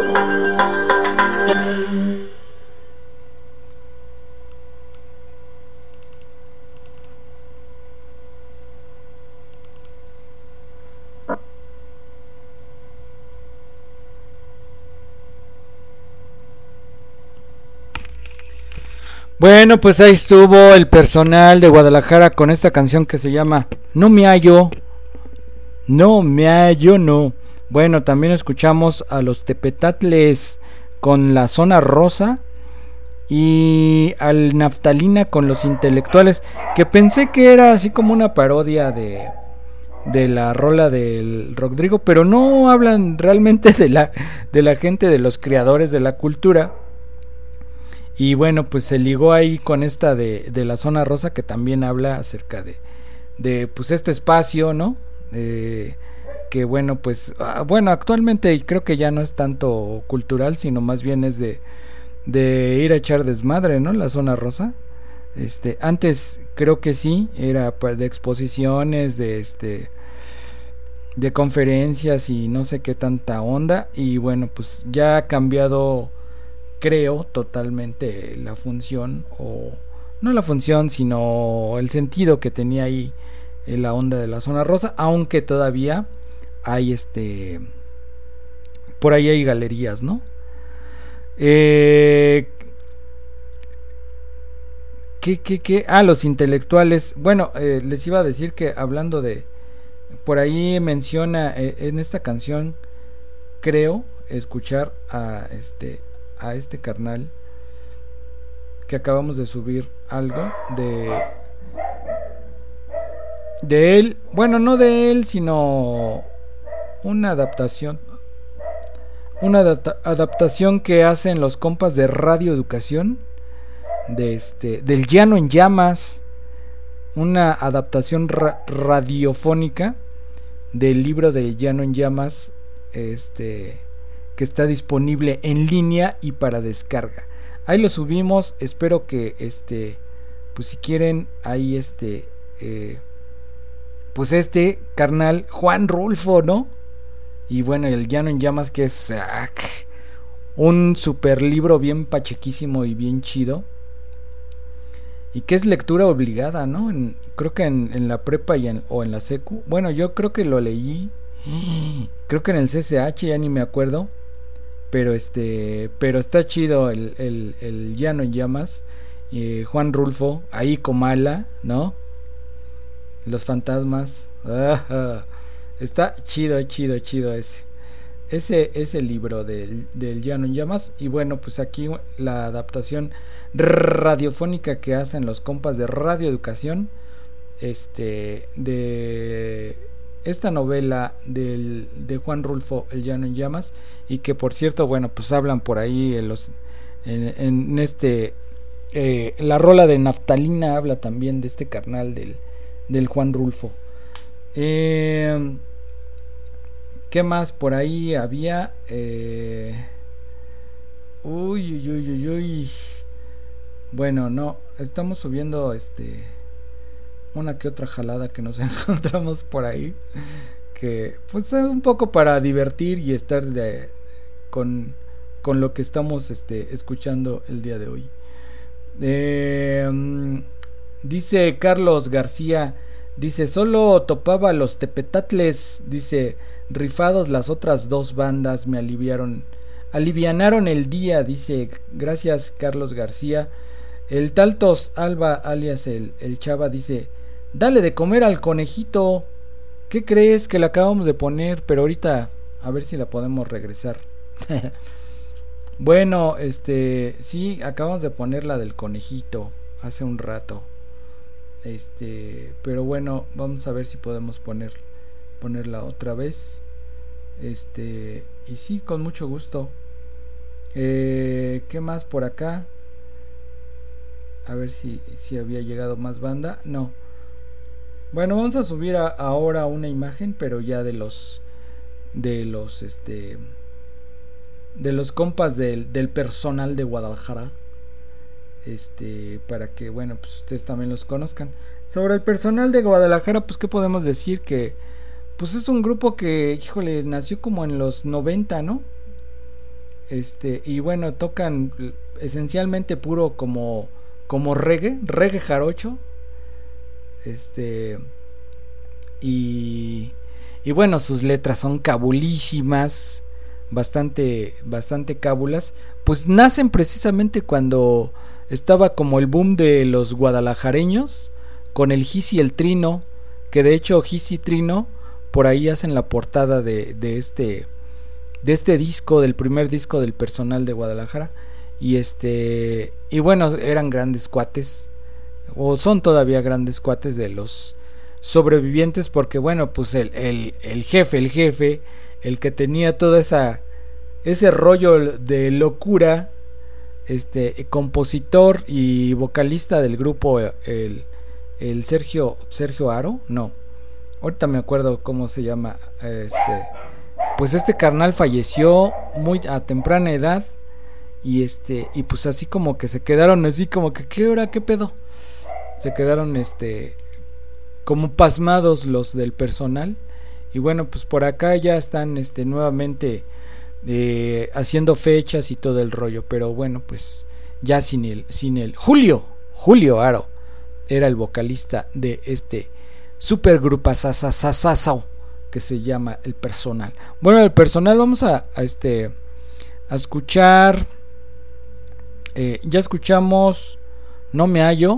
Speaker 5: Bueno, pues ahí estuvo el personal de Guadalajara con esta canción que se llama No me hallo, no me hallo, no. Bueno, también escuchamos a los Tepetatles con La Zona Rosa y al Naftalina con Los Intelectuales, que pensé que era así como una parodia de la rola del Rodrigo, pero no hablan realmente de la gente, de los creadores de la cultura. Y bueno, pues se ligó ahí con esta de La Zona Rosa, que también habla acerca de pues este espacio, ¿no? Que bueno, pues bueno, actualmente creo que ya no es tanto cultural, sino más bien es de ir a echar desmadre, ¿no? La Zona Rosa. Antes creo que sí, era de exposiciones, de de conferencias y no sé qué tanta onda. Y bueno, pues ya ha cambiado, creo, totalmente la función, o no la función, sino el sentido que tenía ahí la onda de la zona rosa, aunque todavía hay por ahí hay galerías, ¿no? ¿Qué? Los intelectuales. Bueno, les iba a decir que hablando de, por ahí menciona en esta canción, creo escuchar a este carnal que acabamos de subir algo de él, bueno, no de él, sino una adaptación que hacen los compas de Radio Educación del Llano en Llamas, una adaptación radiofónica del libro de Llano en Llamas, que está disponible en línea y para descarga. Ahí lo subimos, espero que pues si quieren ahí pues carnal Juan Rulfo, ¿no? Y bueno, el Llano en Llamas, que es un super libro bien pachequísimo y bien chido, y que es lectura obligada, ¿no? Creo que en la prepa o en la secu. Bueno, yo creo que lo leí, creo que en el CCH, ya ni me acuerdo, pero está chido el Llano en Llamas, Juan Rulfo, ahí Comala, ¿no? Los fantasmas, está chido ese libro del Llano en Llamas. Y bueno, pues aquí la adaptación radiofónica que hacen los compas de Radio Educación, de esta novela de Juan Rulfo, El Llano en Llamas, y que por cierto, bueno, pues hablan por ahí en la rola de Naftalina habla también de este carnal del Juan Rulfo. ¿Qué más por ahí había? Uy. Bueno, no, estamos subiendo una que otra jalada que nos encontramos por ahí, que pues es un poco para divertir y estar con lo que estamos escuchando el día de hoy. Dice Carlos García, dice, solo topaba los tepetatles, dice, rifados las otras dos bandas me alivianaron el día, dice, gracias Carlos García. El Taltos Alba, alias el Chava, dice, dale de comer al conejito. ¿Qué crees? Que la acabamos de poner, pero ahorita a ver si la podemos regresar. Bueno, sí, acabamos de poner la del conejito hace un rato. Pero bueno, vamos a ver si podemos ponerla otra vez. Y sí, con mucho gusto. ¿Qué más por acá? A ver si había llegado más banda. No. Bueno, vamos a subir ahora una imagen, pero ya de los compas del personal de Guadalajara. Para que, bueno, pues ustedes también los conozcan. Sobre el personal de Guadalajara, pues qué podemos decir, que pues es un grupo que, híjole, nació como en los 90, ¿no? Y bueno, tocan esencialmente puro como reggae jarocho. Y bueno, sus letras son cabulísimas, bastante cábulas. Pues nacen precisamente cuando estaba como el boom de los guadalajareños con el Gis y el Trino, que de hecho Gis y Trino por ahí hacen la portada de este disco, del primer disco del personal de Guadalajara. Y bueno, eran grandes cuates, o son todavía grandes cuates de los sobrevivientes, porque bueno, pues el jefe, el que tenía todo ese rollo de locura, compositor y vocalista del grupo, el Sergio Aro, no, ahorita me acuerdo cómo se llama, pues este carnal falleció muy a temprana edad. Y pues así como que se quedaron así como que ¿qué hora? ¿Qué pedo? Se quedaron como pasmados los del personal. Y bueno, pues por acá ya están nuevamente haciendo fechas y todo el rollo, pero bueno, pues ya sin el Julio Aro era el vocalista de este supergrupo sasasasaso que se llama El Personal. Bueno, El Personal vamos a escuchar. Ya escuchamos No Me Hallo.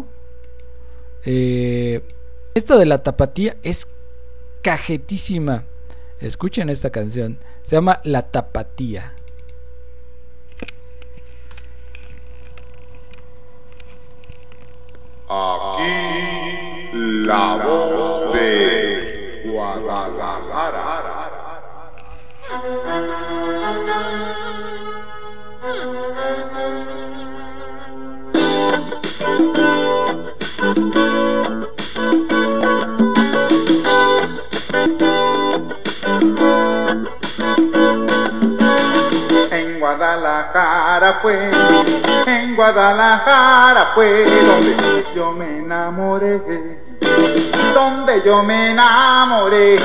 Speaker 5: Esta de la Tapatía es cajetísima. Escuchen esta canción, se llama La Tapatía.
Speaker 4: Aquí la voz de Guadalajara. En Guadalajara fue donde yo me enamoré, donde yo me enamoré.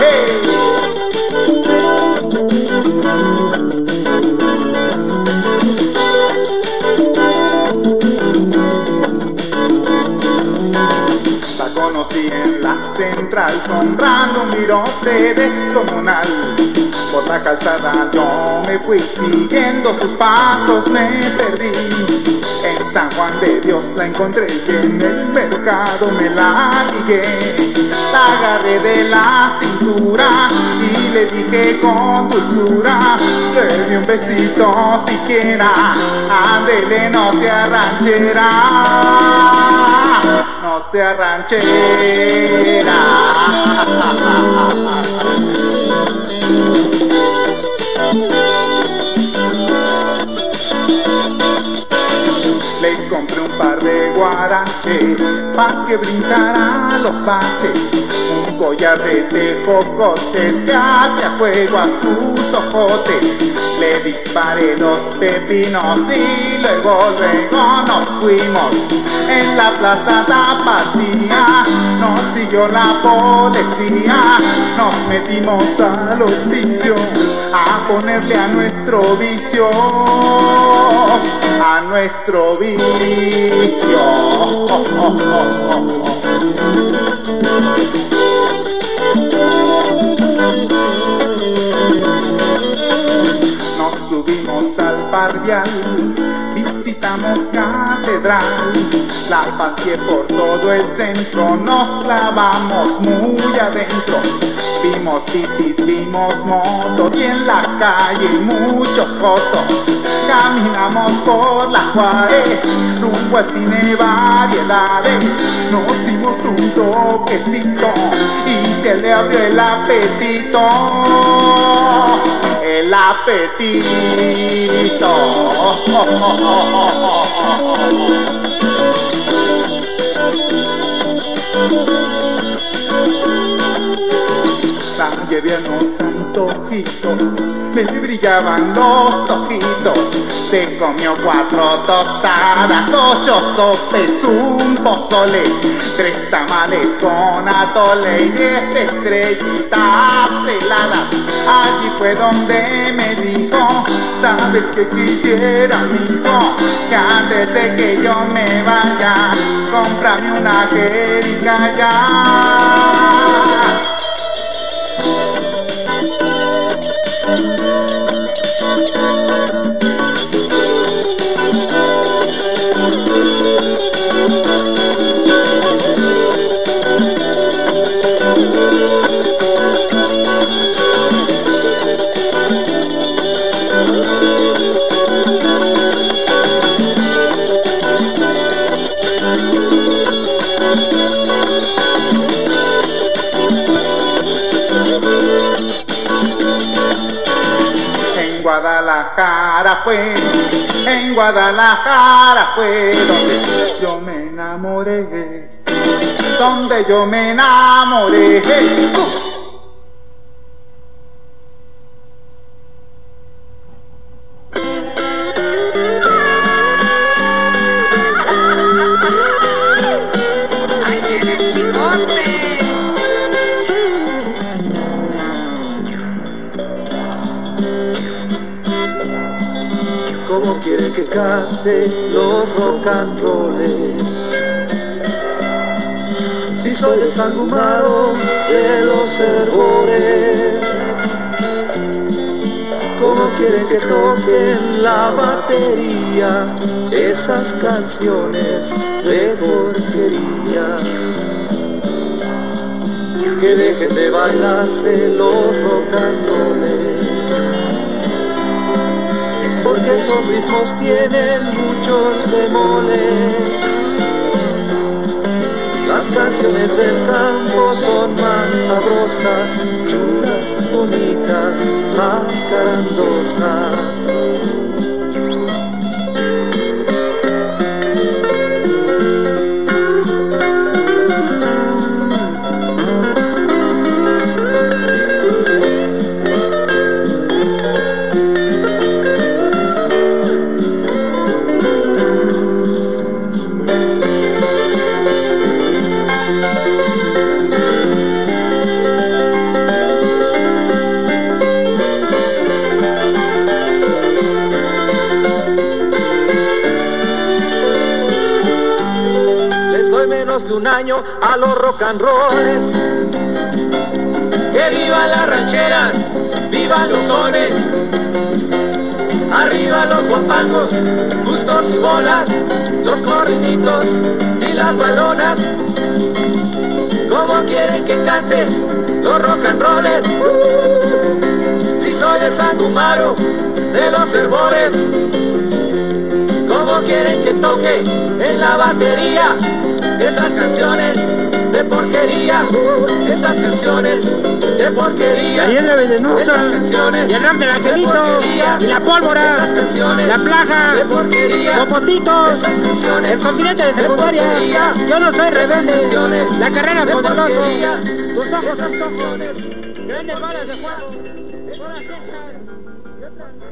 Speaker 4: La conocí en la central comprando un virote descomunal. Por la calzada yo me fui siguiendo sus pasos, me perdí. En San Juan de Dios la encontré y en el mercado me la ligué. La agarré de la cintura y le dije con dulzura: deme un besito siquiera, ándele, no sea ranchera, no sea ranchera. Le compré un par de guaraches pa' que brincara los baches, un collar de tejocotes que hace a fuego a sus ojotes. Le disparé los pepinos y luego nos fuimos. En la plaza Tapatía nos siguió la policía. Nos metimos al hospicio a ponerle a nuestro vicio, a nuestro vicio. Nos subimos al Barrial, visitamos Catedral, la paseé por todo el centro, nos clavamos muy adentro. Vimos bicis, vimos motos y en la calle muchos jotos. Caminamos por la Juárez, rumbo al cine Variedades. Nos dimos un toquecito y se le abrió el apetito. El apetito. Tan llevianos antojitos, le brillaban los ojitos. Se comió 4 tostadas, 8 sopes, un pozole, 3 tamales con atole y 10 estrellitas heladas. Allí fue donde me dijo: ¿sabes qué quisiera, mijo? Que antes de que yo me vaya, cómprame una jericaya. En Guadalajara fue donde yo me enamoré, donde yo me enamoré.
Speaker 2: cante los rock and rolls. Si soy el sangumaro de los herbores, ¿cómo quieren que toquen la batería esas canciones de porquería? Que dejen de bailarse los rock and rolls, porque esos ritmos tienen muchos bemoles. Las canciones del campo son más sabrosas, chulas, bonitas, jacarandosas. De un año a los rock and rolls. Que vivan las rancheras, vivan los sones, arriba los guapangos, gustos y bolas, los corriditos y las balonas. ¿Cómo quieren que cante los rock and rolls? Si soy el sangumaro de los herbores, ¿cómo quieren que toque en la batería esas canciones de porquería? Esas canciones de porquería.
Speaker 7: Ahí es la venenosa,
Speaker 2: esas canciones
Speaker 7: y el ram del angelito, y la pólvora,
Speaker 2: esas canciones
Speaker 7: la plaga,
Speaker 2: de porquería,
Speaker 7: popotitos,
Speaker 2: esas canciones
Speaker 7: el confidente de secundaria, yo no soy rebelde, la carrera poderoso, tus ojos
Speaker 2: esas
Speaker 7: son
Speaker 2: canciones
Speaker 7: grandes balas de fuego, todas estas y otras más.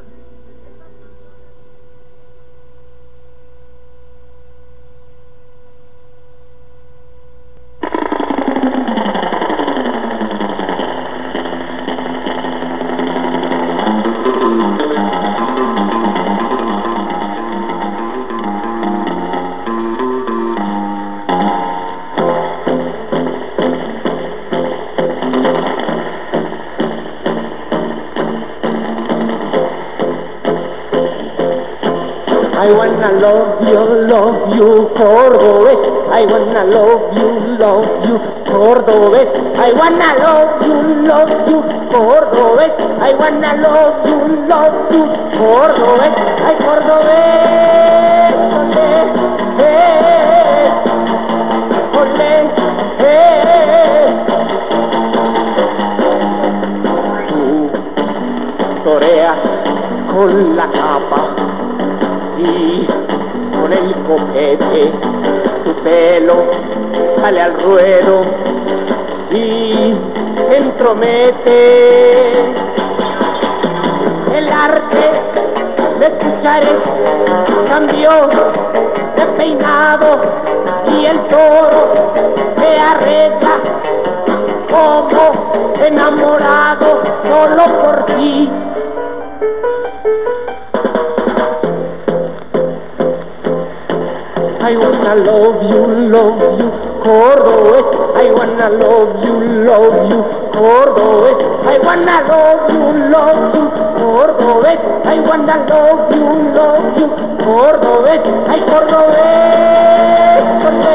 Speaker 1: I wanna love you, cordobés. I wanna love you, cordobés. I wanna love you, cordobés. I wanna love you, cordobés. Ay, cordobés, olé, Tú toreas con la capa y con el copete, tu pelo sale al ruedo y se entromete. El arte de Puchares cambió de peinado y el toro se arregla como enamorado solo por ti. I wanna love you, cordobés. I wanna love you, cordobés. I wanna love you, cordobés. I wanna love you, cordobés. Ay, cordobés,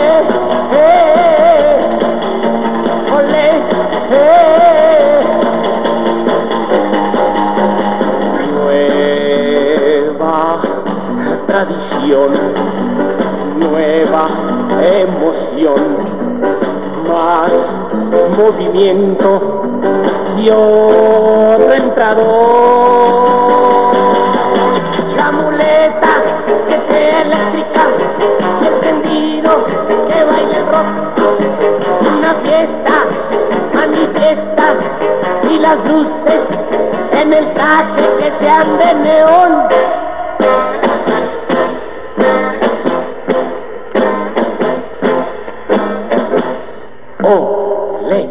Speaker 1: olé, Nueva tradición, nueva emoción, más movimiento y otro entrador. La muleta que sea eléctrica y el tendido que baile el rock. Una fiesta manifiesta y las luces en el traje que sean de neón. Olé.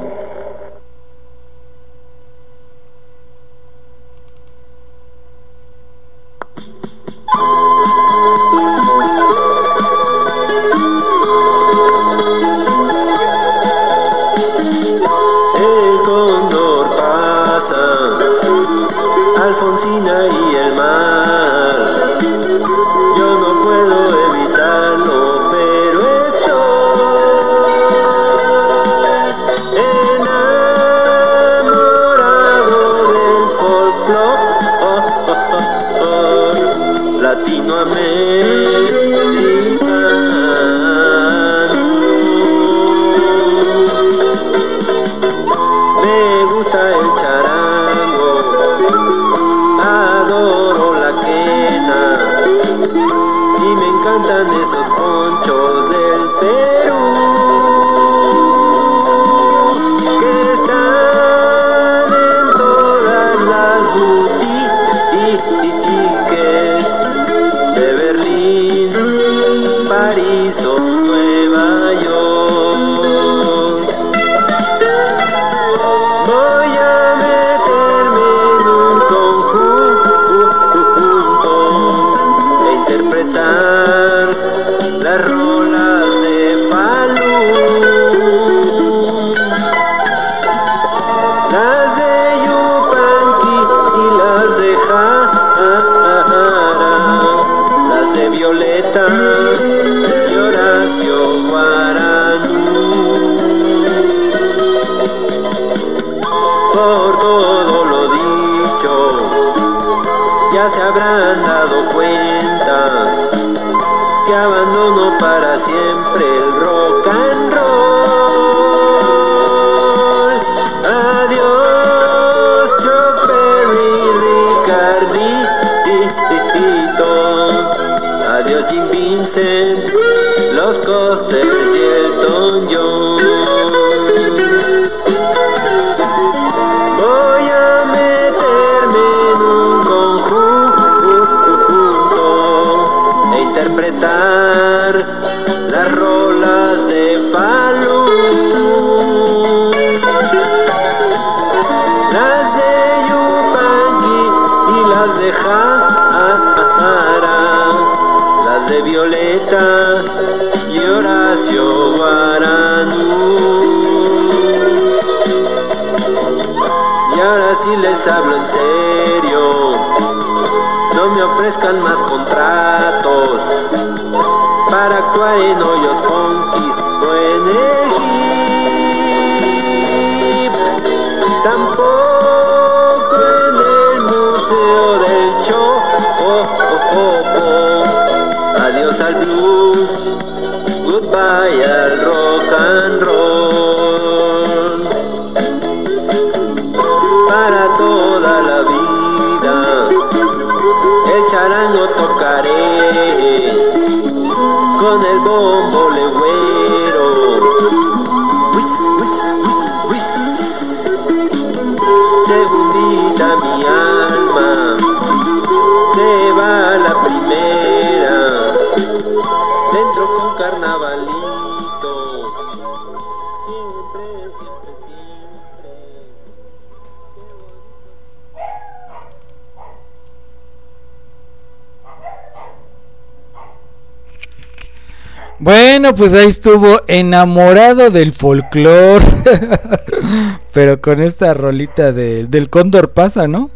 Speaker 5: Bueno, pues ahí estuvo Enamorado del Folclor. Pero con esta rolita del Cóndor pasa, ¿no?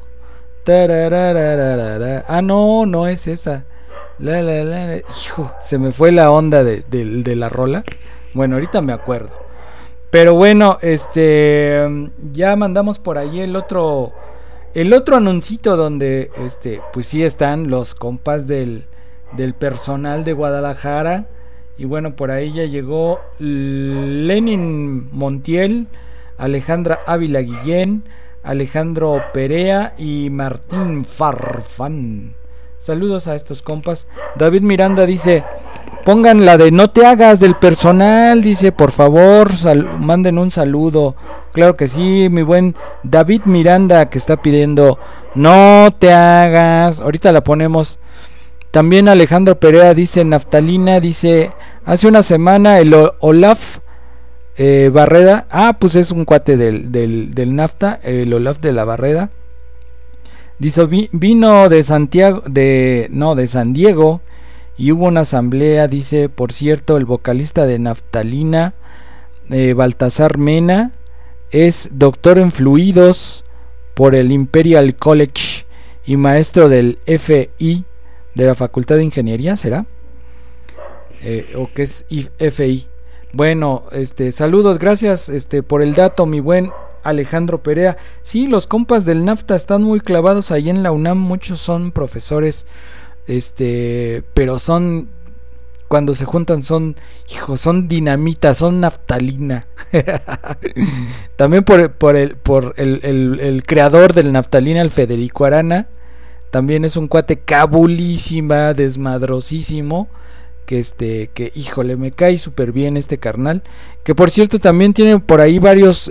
Speaker 5: Ah, no es esa. Hijo, se me fue la onda de la rola. Bueno, ahorita me acuerdo. Pero bueno, ya mandamos por ahí el otro anuncito donde pues sí están los compas del personal de Guadalajara. Y bueno, por ahí ya llegó Lenin Montiel, Alejandra Ávila Guillén, Alejandro Perea y Martín Farfán. Saludos a estos compas. David Miranda dice: pongan la de No te hagas del personal, dice, por favor, manden un saludo. Claro que sí, mi buen David Miranda, que está pidiendo No te hagas. Ahorita la ponemos. También Alejandro Perea dice: Naftalina, dice, hace una semana el Olaf Barreda, pues es un cuate del Nafta, el Olaf de la Barreda, dice, vino de Santiago, de San Diego, y hubo una asamblea, dice, por cierto, el vocalista de Naftalina, Baltasar Mena, es doctor en fluidos por el Imperial College y maestro del FI, de la Facultad de Ingeniería, ¿será? O que es FI. Bueno, saludos, gracias por el dato, mi buen Alejandro Perea. Sí, los compas del NAFTA están muy clavados ahí en la UNAM, muchos son profesores pero cuando se juntan son dinamita, son naftalina. También por el creador del naftalina, el Federico Arana, también es un cuate cabulísima, desmadrosísimo, que híjole, me cae súper bien este carnal, que por cierto también tiene por ahí varios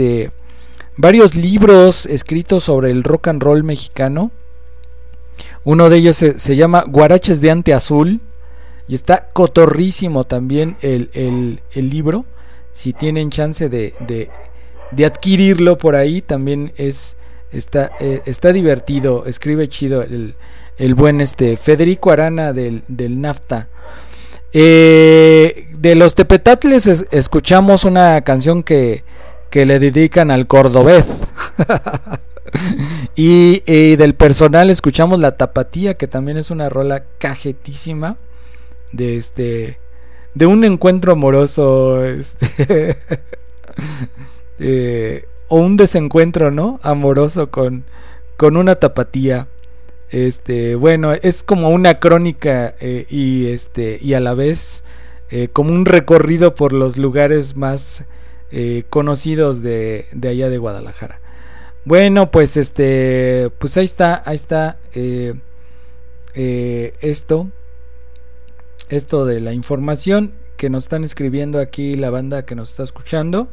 Speaker 5: libros escritos sobre el rock and roll mexicano. Uno de ellos se llama Guaraches de Ante Azul, y está cotorrísimo también el libro. Si tienen chance de adquirirlo por ahí, también está divertido, escribe chido el buen Federico Arana del NAFTA. De los Tepetatles escuchamos una canción que le dedican al cordobés. y del Personal escuchamos La Tapatía, que también es una rola cajetísima de un encuentro amoroso, o un desencuentro, ¿no? Amoroso con una tapatía. Bueno, es como una crónica, y a la vez como un recorrido por los lugares más conocidos de allá de Guadalajara. Bueno, pues pues ahí está esto de la información que nos están escribiendo aquí la banda que nos está escuchando.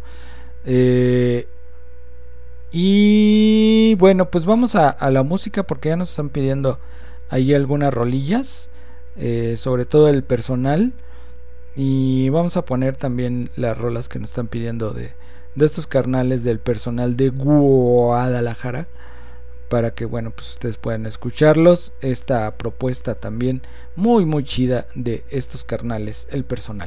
Speaker 5: Y bueno, pues vamos a la música, porque ya nos están pidiendo ahí algunas rolillas, sobre todo el Personal, y vamos a poner también las rolas que nos están pidiendo de estos carnales del Personal de Guadalajara, para que bueno, pues ustedes puedan escucharlos. Esta propuesta también muy muy chida de estos carnales, el Personal.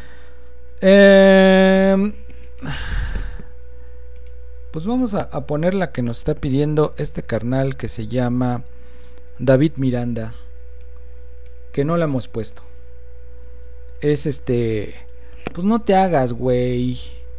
Speaker 5: Pues vamos a poner la que nos está pidiendo este carnal, que se llama David Miranda, que no la hemos puesto. Es pues no te hagas, güey.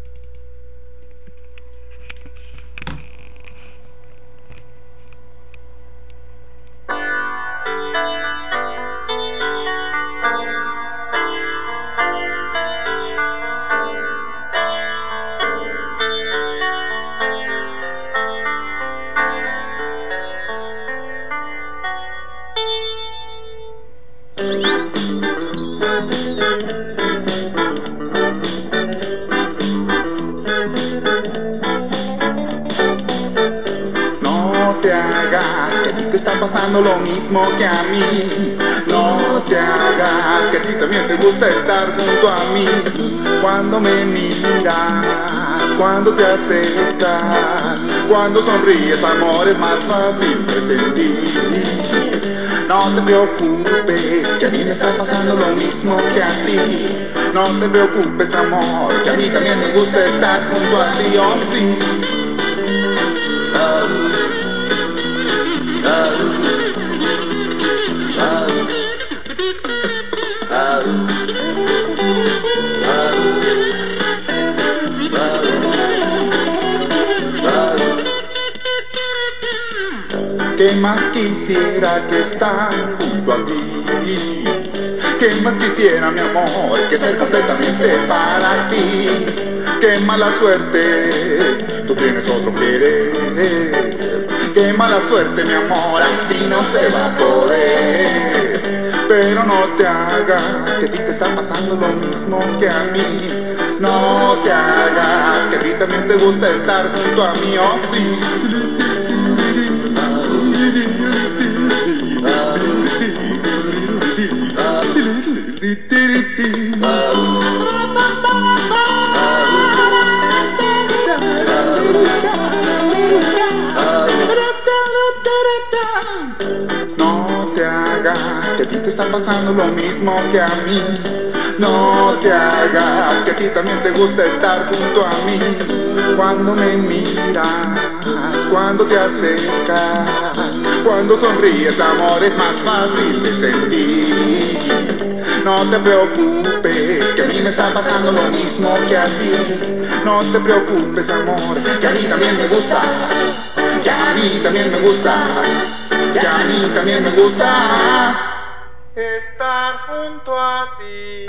Speaker 4: Pasando lo mismo que a mí. No te hagas que a ti también te gusta estar junto a mí. Cuando me miras, cuando te acercas, cuando sonríes, amor, es más fácil de sentir. No te preocupes, que a mí me está pasando lo mismo que a ti. No te preocupes, amor, que a mí también me gusta estar junto a ti. Oh, sí. ¿Qué más quisiera que estar junto a mí? ¿Qué más quisiera, mi amor, que ser completamente para ti? Qué mala suerte, tú tienes otro querer. Qué mala suerte, mi amor, así no se va a poder. Pero no te hagas, que a ti te está pasando lo mismo que a mí. No te hagas, que a ti también te gusta estar junto a mí, oh sí. No te hagas, que a ti te está pasando lo mismo que a mí. No te hagas, que a ti también te gusta estar junto a mí. Cuando me miras, cuando te acercas, cuando sonríes, amor, es más fácil de sentir. No te preocupes, que a mí me está pasando lo mismo que a ti. No te preocupes, amor, que a mí también me gusta. Que a mí también me gusta. Que a mí también me gusta. estar junto a ti.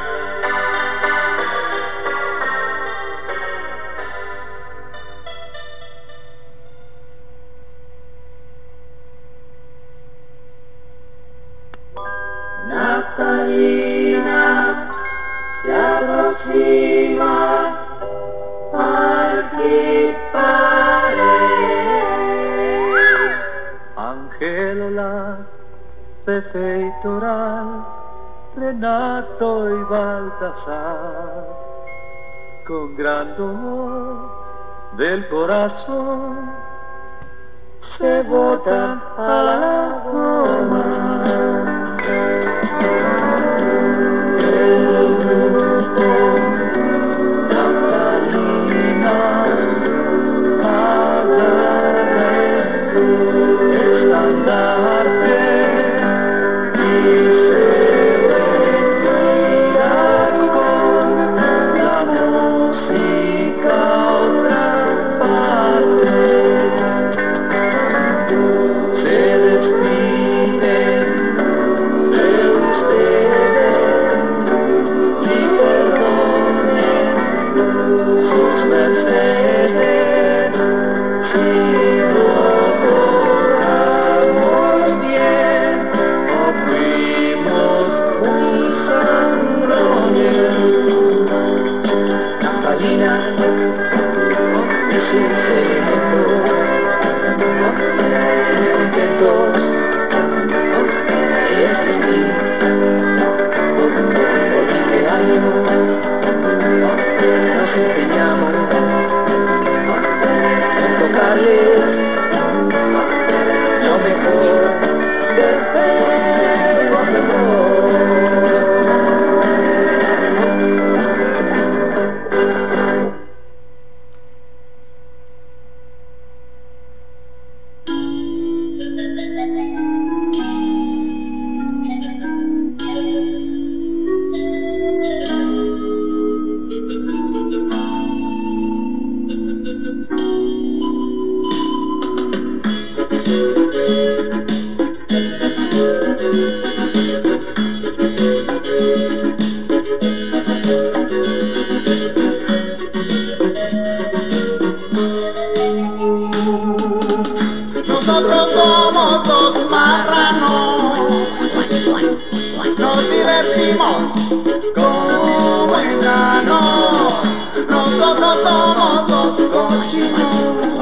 Speaker 3: Naftalina se aproxima al Kipare.
Speaker 2: Angélola, Prefeitoral, Renato y Baltasar, con gran dolor del corazón, se botan a la goma. El grupo Naftalina agarra el estandarte y se retira con la música a otra parte. Se despiden de ustedes y perdonen sus mercedes si no obramos bien o fuimos muy sangrones. Naftalina y sus elementos contentos de existir por 20 años. Nos empeñamos en tocarles lo mejor del rock and roll.
Speaker 4: Nosotros somos dos marranos, nos divertimos como enanos. Nosotros somos dos cochinos,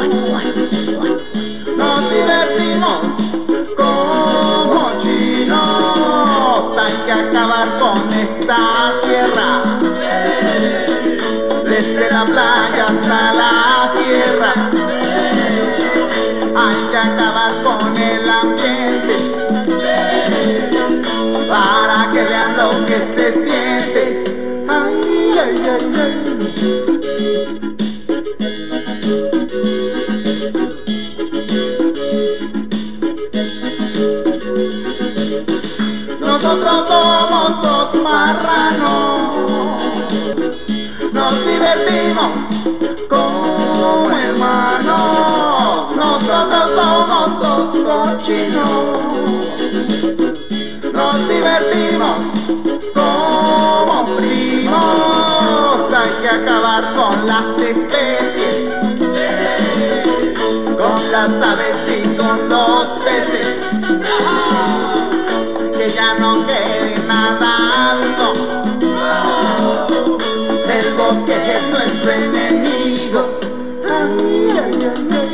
Speaker 4: nos divertimos como chinos. Hay que acabar con esta tierra, desde la playa hasta la sierra. Hay que acabar con el ambiente para que vean lo que se siente. Ay, ay, ay, ay. Nosotros somos dos marranos, nos divertimos como hermanos. Nosotros somos dos cochinos, nos divertimos como primos. Hay que acabar con las especies, con las aves y con los peces, que ya no quede nada vivo. El bosque es nuestro enemigo. Ay, ay, ay, ay.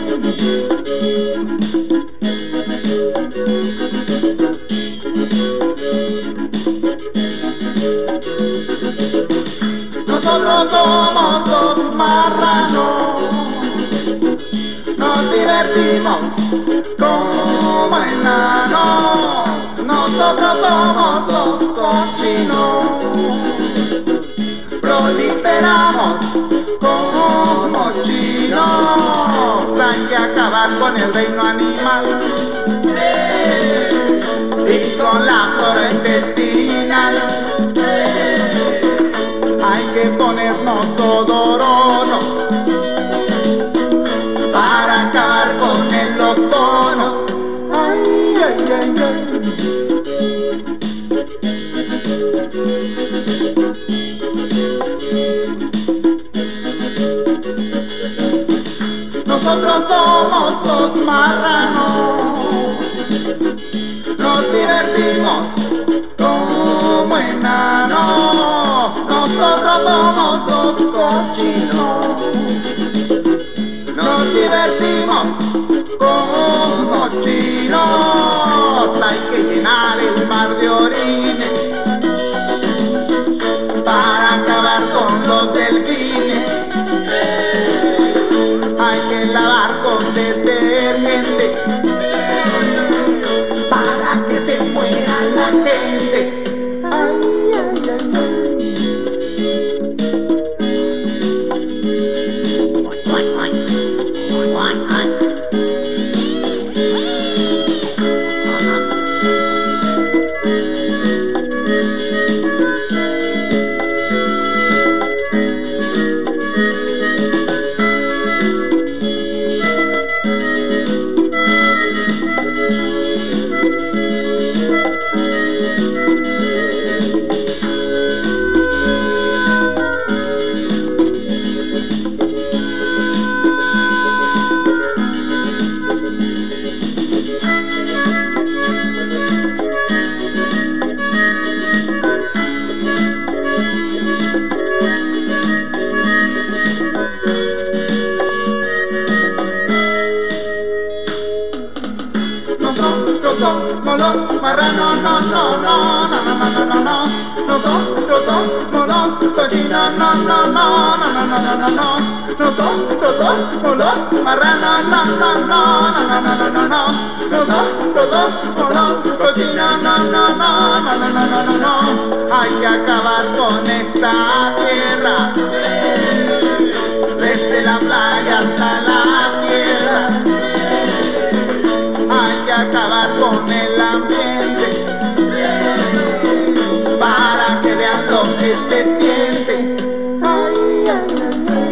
Speaker 4: Nosotros somos dos marranos, nos divertimos como enanos. Nosotros somos dos cochinos, proliferamos como chinos. Hay que acabar con el reino animal, y con la flora intestinal. Hay que ponernos odorono para acabar con el ozono. Ay, ay, ay, ay.
Speaker 3: nosotros somos dos marranos. Nos divertimos como enanos. Nosotros somos dos cochinos. Nos divertimos como chinos. Hay que llenar el mar de orines para acabar con los delfines. Hay que lavar con detergente para que se muera la gente. Ay, ay, ay, marranos, no, no, no, no, no, no, no, no, no. Nosotros somos los cochinos, no, no, no, no, no, no, no, no, no. Nosotros somos los marranos, no, no, no, no, no, no, no, no. Nosotros somos los cochinos, no, no, no, no, no, no, no, no, no. Hay que acabar con esta tierra, desde la playa hasta la sierra. Hay que acabar con el ambiente para que vean lo que se siente. Ay, ay, ay,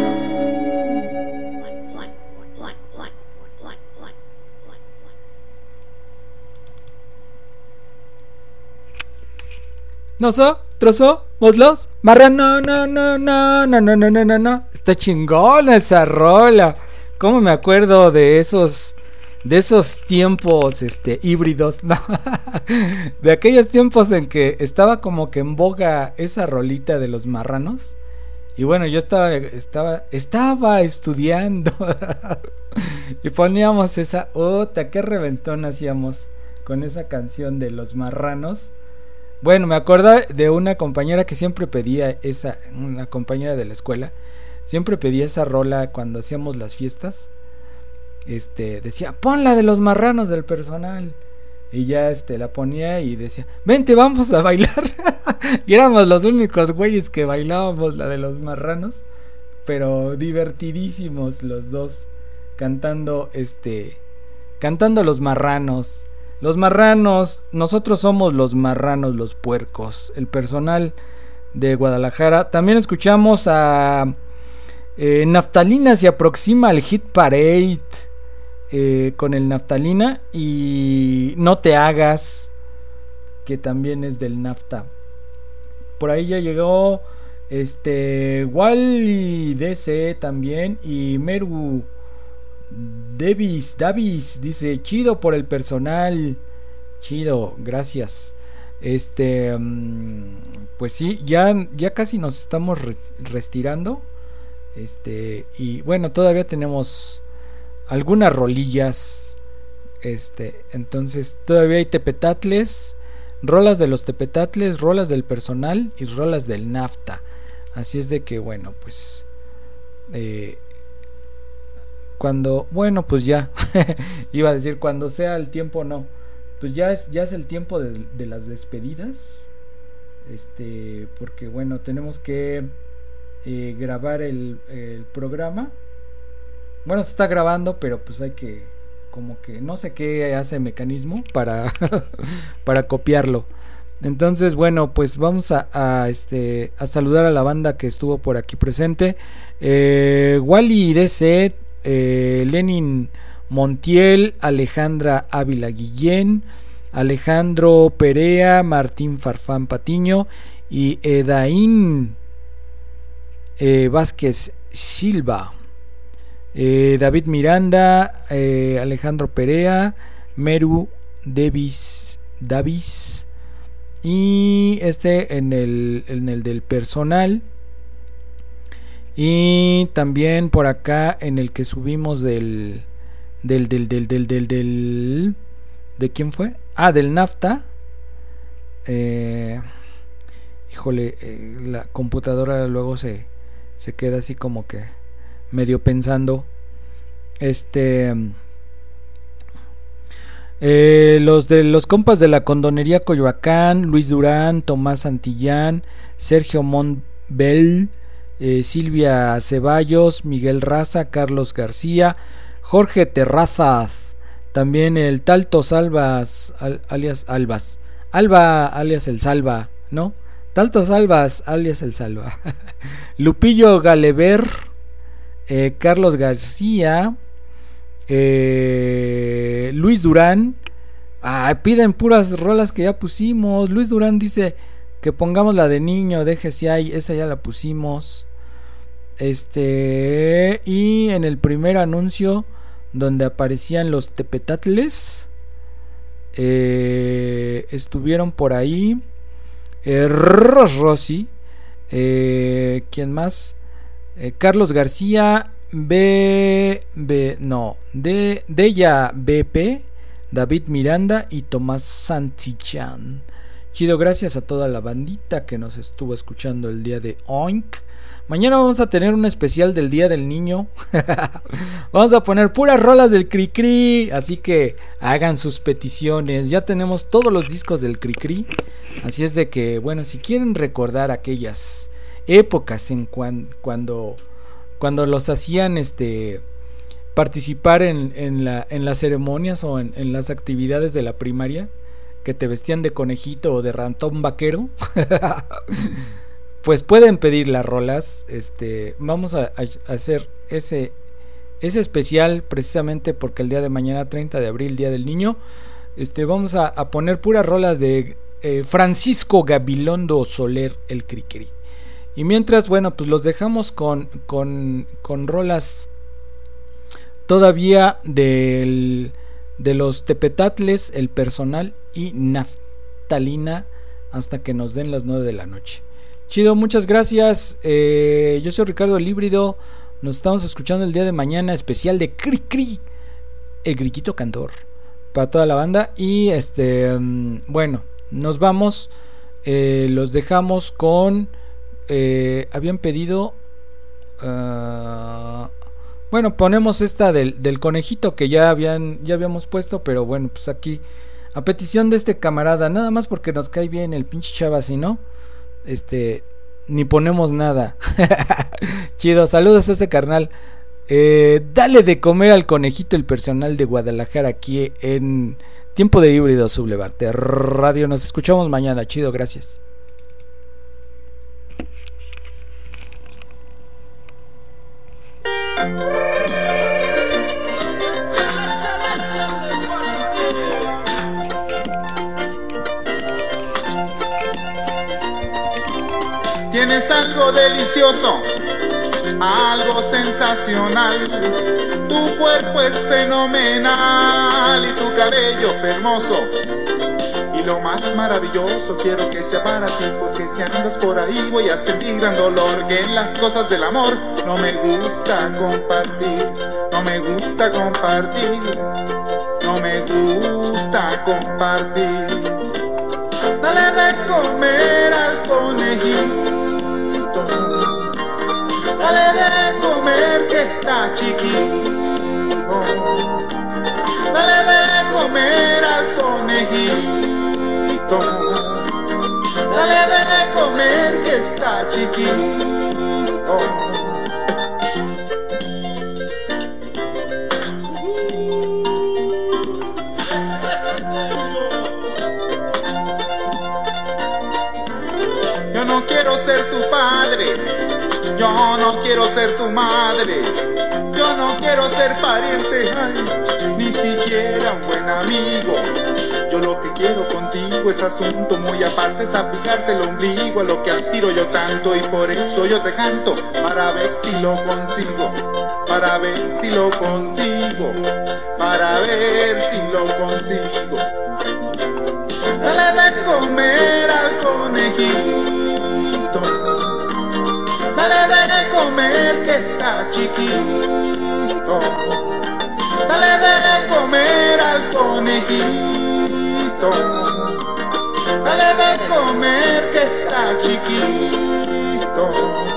Speaker 5: Nosotros somos los marranos, no, no, no, no, no, no, no, no, no. Está chingona esa rola. ¿Cómo me acuerdo de esos tiempos híbridos? No. De aquellos tiempos en que estaba como que en boga esa rolita de los marranos. Y bueno, yo estaba estudiando y poníamos esa qué reventón hacíamos con esa canción de los marranos. Bueno, me acuerdo de una compañera que siempre pedía una compañera de la escuela, siempre pedía esa rola cuando hacíamos las fiestas. Decía, pon la de los marranos del personal. Y ya la ponía y decía, vente, vamos a bailar. Y éramos los únicos güeyes que bailábamos la de los marranos. Pero divertidísimos los dos. Cantando los marranos. Los marranos, nosotros somos los marranos, los puercos. El personal de Guadalajara. También escuchamos a Naftalina. Se aproxima al Hit Parade. Con el Naftalina y No Te Hagas, que también es del Nafta. Por ahí ya llegó Wally DC también, y Meru Davis dice, chido por el personal, chido, gracias. Pues sí, ya casi nos estamos retirando. Y bueno, todavía tenemos algunas rolillas, entonces todavía hay tepetatles, rolas de los tepetatles, rolas del personal y rolas del Nafta. Así es de que bueno, pues pues ya iba a decir cuando sea el tiempo, no, pues ya es el tiempo de las despedidas, porque bueno, tenemos que grabar el programa. Bueno, se está grabando, pero pues hay que, como que no sé qué hace mecanismo para copiarlo. Entonces, bueno, pues vamos a saludar a la banda que estuvo por aquí presente. Wally DC, Lenin Montiel, Alejandra Ávila Guillén, Alejandro Perea, Martín Farfán Patiño y Edaín Vázquez Silva. David Miranda, Alejandro Perea, Meru Davis, y en el del personal, y también por acá en el que subimos ¿de quién fue? Del NAFTA. Híjole, la computadora luego se queda así como que medio pensando. Los compas de la Condonería Coyoacán, Luis Durán, Tomás Santillán, Sergio Montbel, Silvia Ceballos, Miguel Raza, Carlos García, Jorge Terrazas, también el Talto Salvas, alias Albas, Alba alias el Salva, ¿no? Talto Salvas alias el Salva, Lupillo Galever, Carlos García, Luis Durán. Piden puras rolas que ya pusimos. Luis Durán dice que pongamos la de Niño, déjese ahí, esa ya la pusimos. Y en el primer anuncio donde aparecían los tepetatles, estuvieron por ahí Rossi, ¿quién más? Carlos García, Della BP, David Miranda y Tomás Santillán. Chido, gracias a toda la bandita que nos estuvo escuchando el día de Oink. Mañana vamos a tener un especial del Día del Niño. Vamos a poner puras rolas del Cricri, así que hagan sus peticiones. Ya tenemos todos los discos del Cricri, así es de que, bueno, si quieren recordar aquellas épocas en cuando los hacían participar en las ceremonias o en las actividades de la primaria, que te vestían de conejito o de ratón vaquero, pues pueden pedir las rolas. Vamos a hacer ese especial precisamente porque el día de mañana, 30 de abril, Día del Niño, vamos a poner puras rolas de Francisco Gabilondo Soler, el Cricri. Y mientras, bueno, pues los dejamos con rolas todavía de los tepetatles, el personal y Naftalina, hasta que nos den las 9 de la noche. Chido, muchas gracias. Yo soy Ricardo el Híbrido. Nos estamos escuchando el día de mañana, especial de Cricri, el Griquito Cantor, para toda la banda. Y bueno, nos vamos. Los dejamos con... habían pedido... bueno, ponemos esta del conejito que ya habíamos puesto, pero bueno, pues aquí a petición de este camarada, nada más porque nos cae bien el pinche chava, si no, ni ponemos nada. Chido, saludos a ese carnal. Dale de comer al conejito, el personal de Guadalajara, aquí en Tiempo de Híbrido Sublevarte Radio. Nos escuchamos mañana. Chido, gracias.
Speaker 4: Tienes algo delicioso, algo sensacional. Tu cuerpo es fenomenal y tu cabello hermoso. Y lo más maravilloso, quiero que sea para ti, porque si andas por ahí voy a sentir gran dolor. Que en las cosas del amor no me gusta compartir, no me gusta compartir, no me gusta compartir. Dale de comer al conejito, dale de comer que está chiquito, dale de comer al conejito, dale de comer que está chiquito. Yo no quiero ser tu padre, yo no quiero ser tu madre, yo no quiero ser pariente, ay, ni siquiera un buen amigo. Yo lo que quiero contigo es asunto muy aparte, es aplicarte el ombligo a lo que aspiro yo tanto, y por eso yo te canto, para ver si lo consigo, para ver si lo consigo, para ver si lo consigo. Dale de comer al conejito, dale de comer que está chiquito, dale de comer al conejito, dale de comer que está chiquito.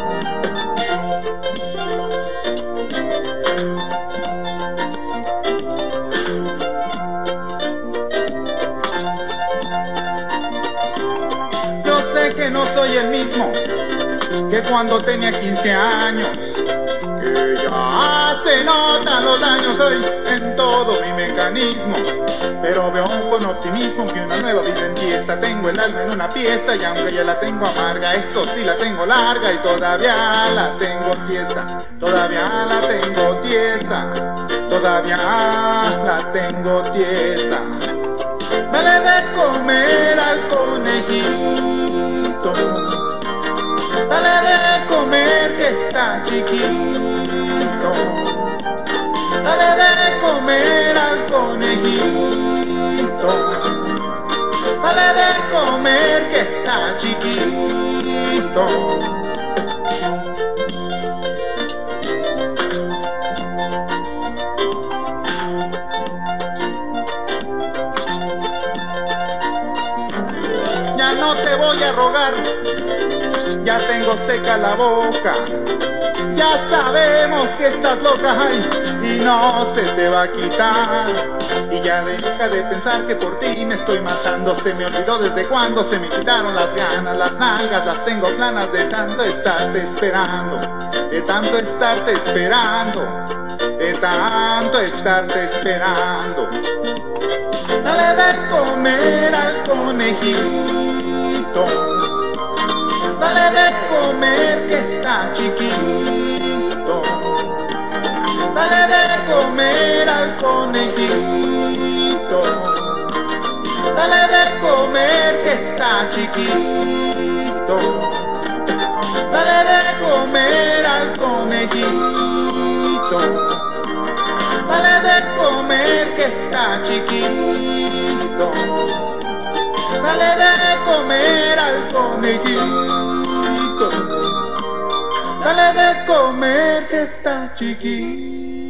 Speaker 4: Yo sé que no soy el mismo que cuando tenía 15 años, que ya se notan los daños hoy en todo mi mecanismo, pero veo con optimismo que una nueva vida empieza. Tengo el alma en una pieza y aunque ya la tengo amarga, eso sí la tengo larga y todavía la tengo tiesa, todavía la tengo tiesa, todavía la tengo tiesa. Dale de comer al conejito, dale de comer que está chiquito, dale de comer al conejito, dale de comer que está chiquito. Ya no te voy a rogar, ya tengo seca la boca, ya sabemos que estás loca, ay, y no se te va a quitar. Y ya deja de pensar que por ti me estoy matando, se me olvidó desde cuando se me quitaron las ganas, las nalgas las tengo planas de tanto estarte esperando, de tanto estarte esperando, de tanto estarte esperando. Dale de comer al conejito, dale de comer que está chiquito, dale de comer al conejito, dale de comer que está chiquito, dale de comer al conejito, dale de comer que está chiquito, dale de comer al conejito, dale de comer que está chiquito.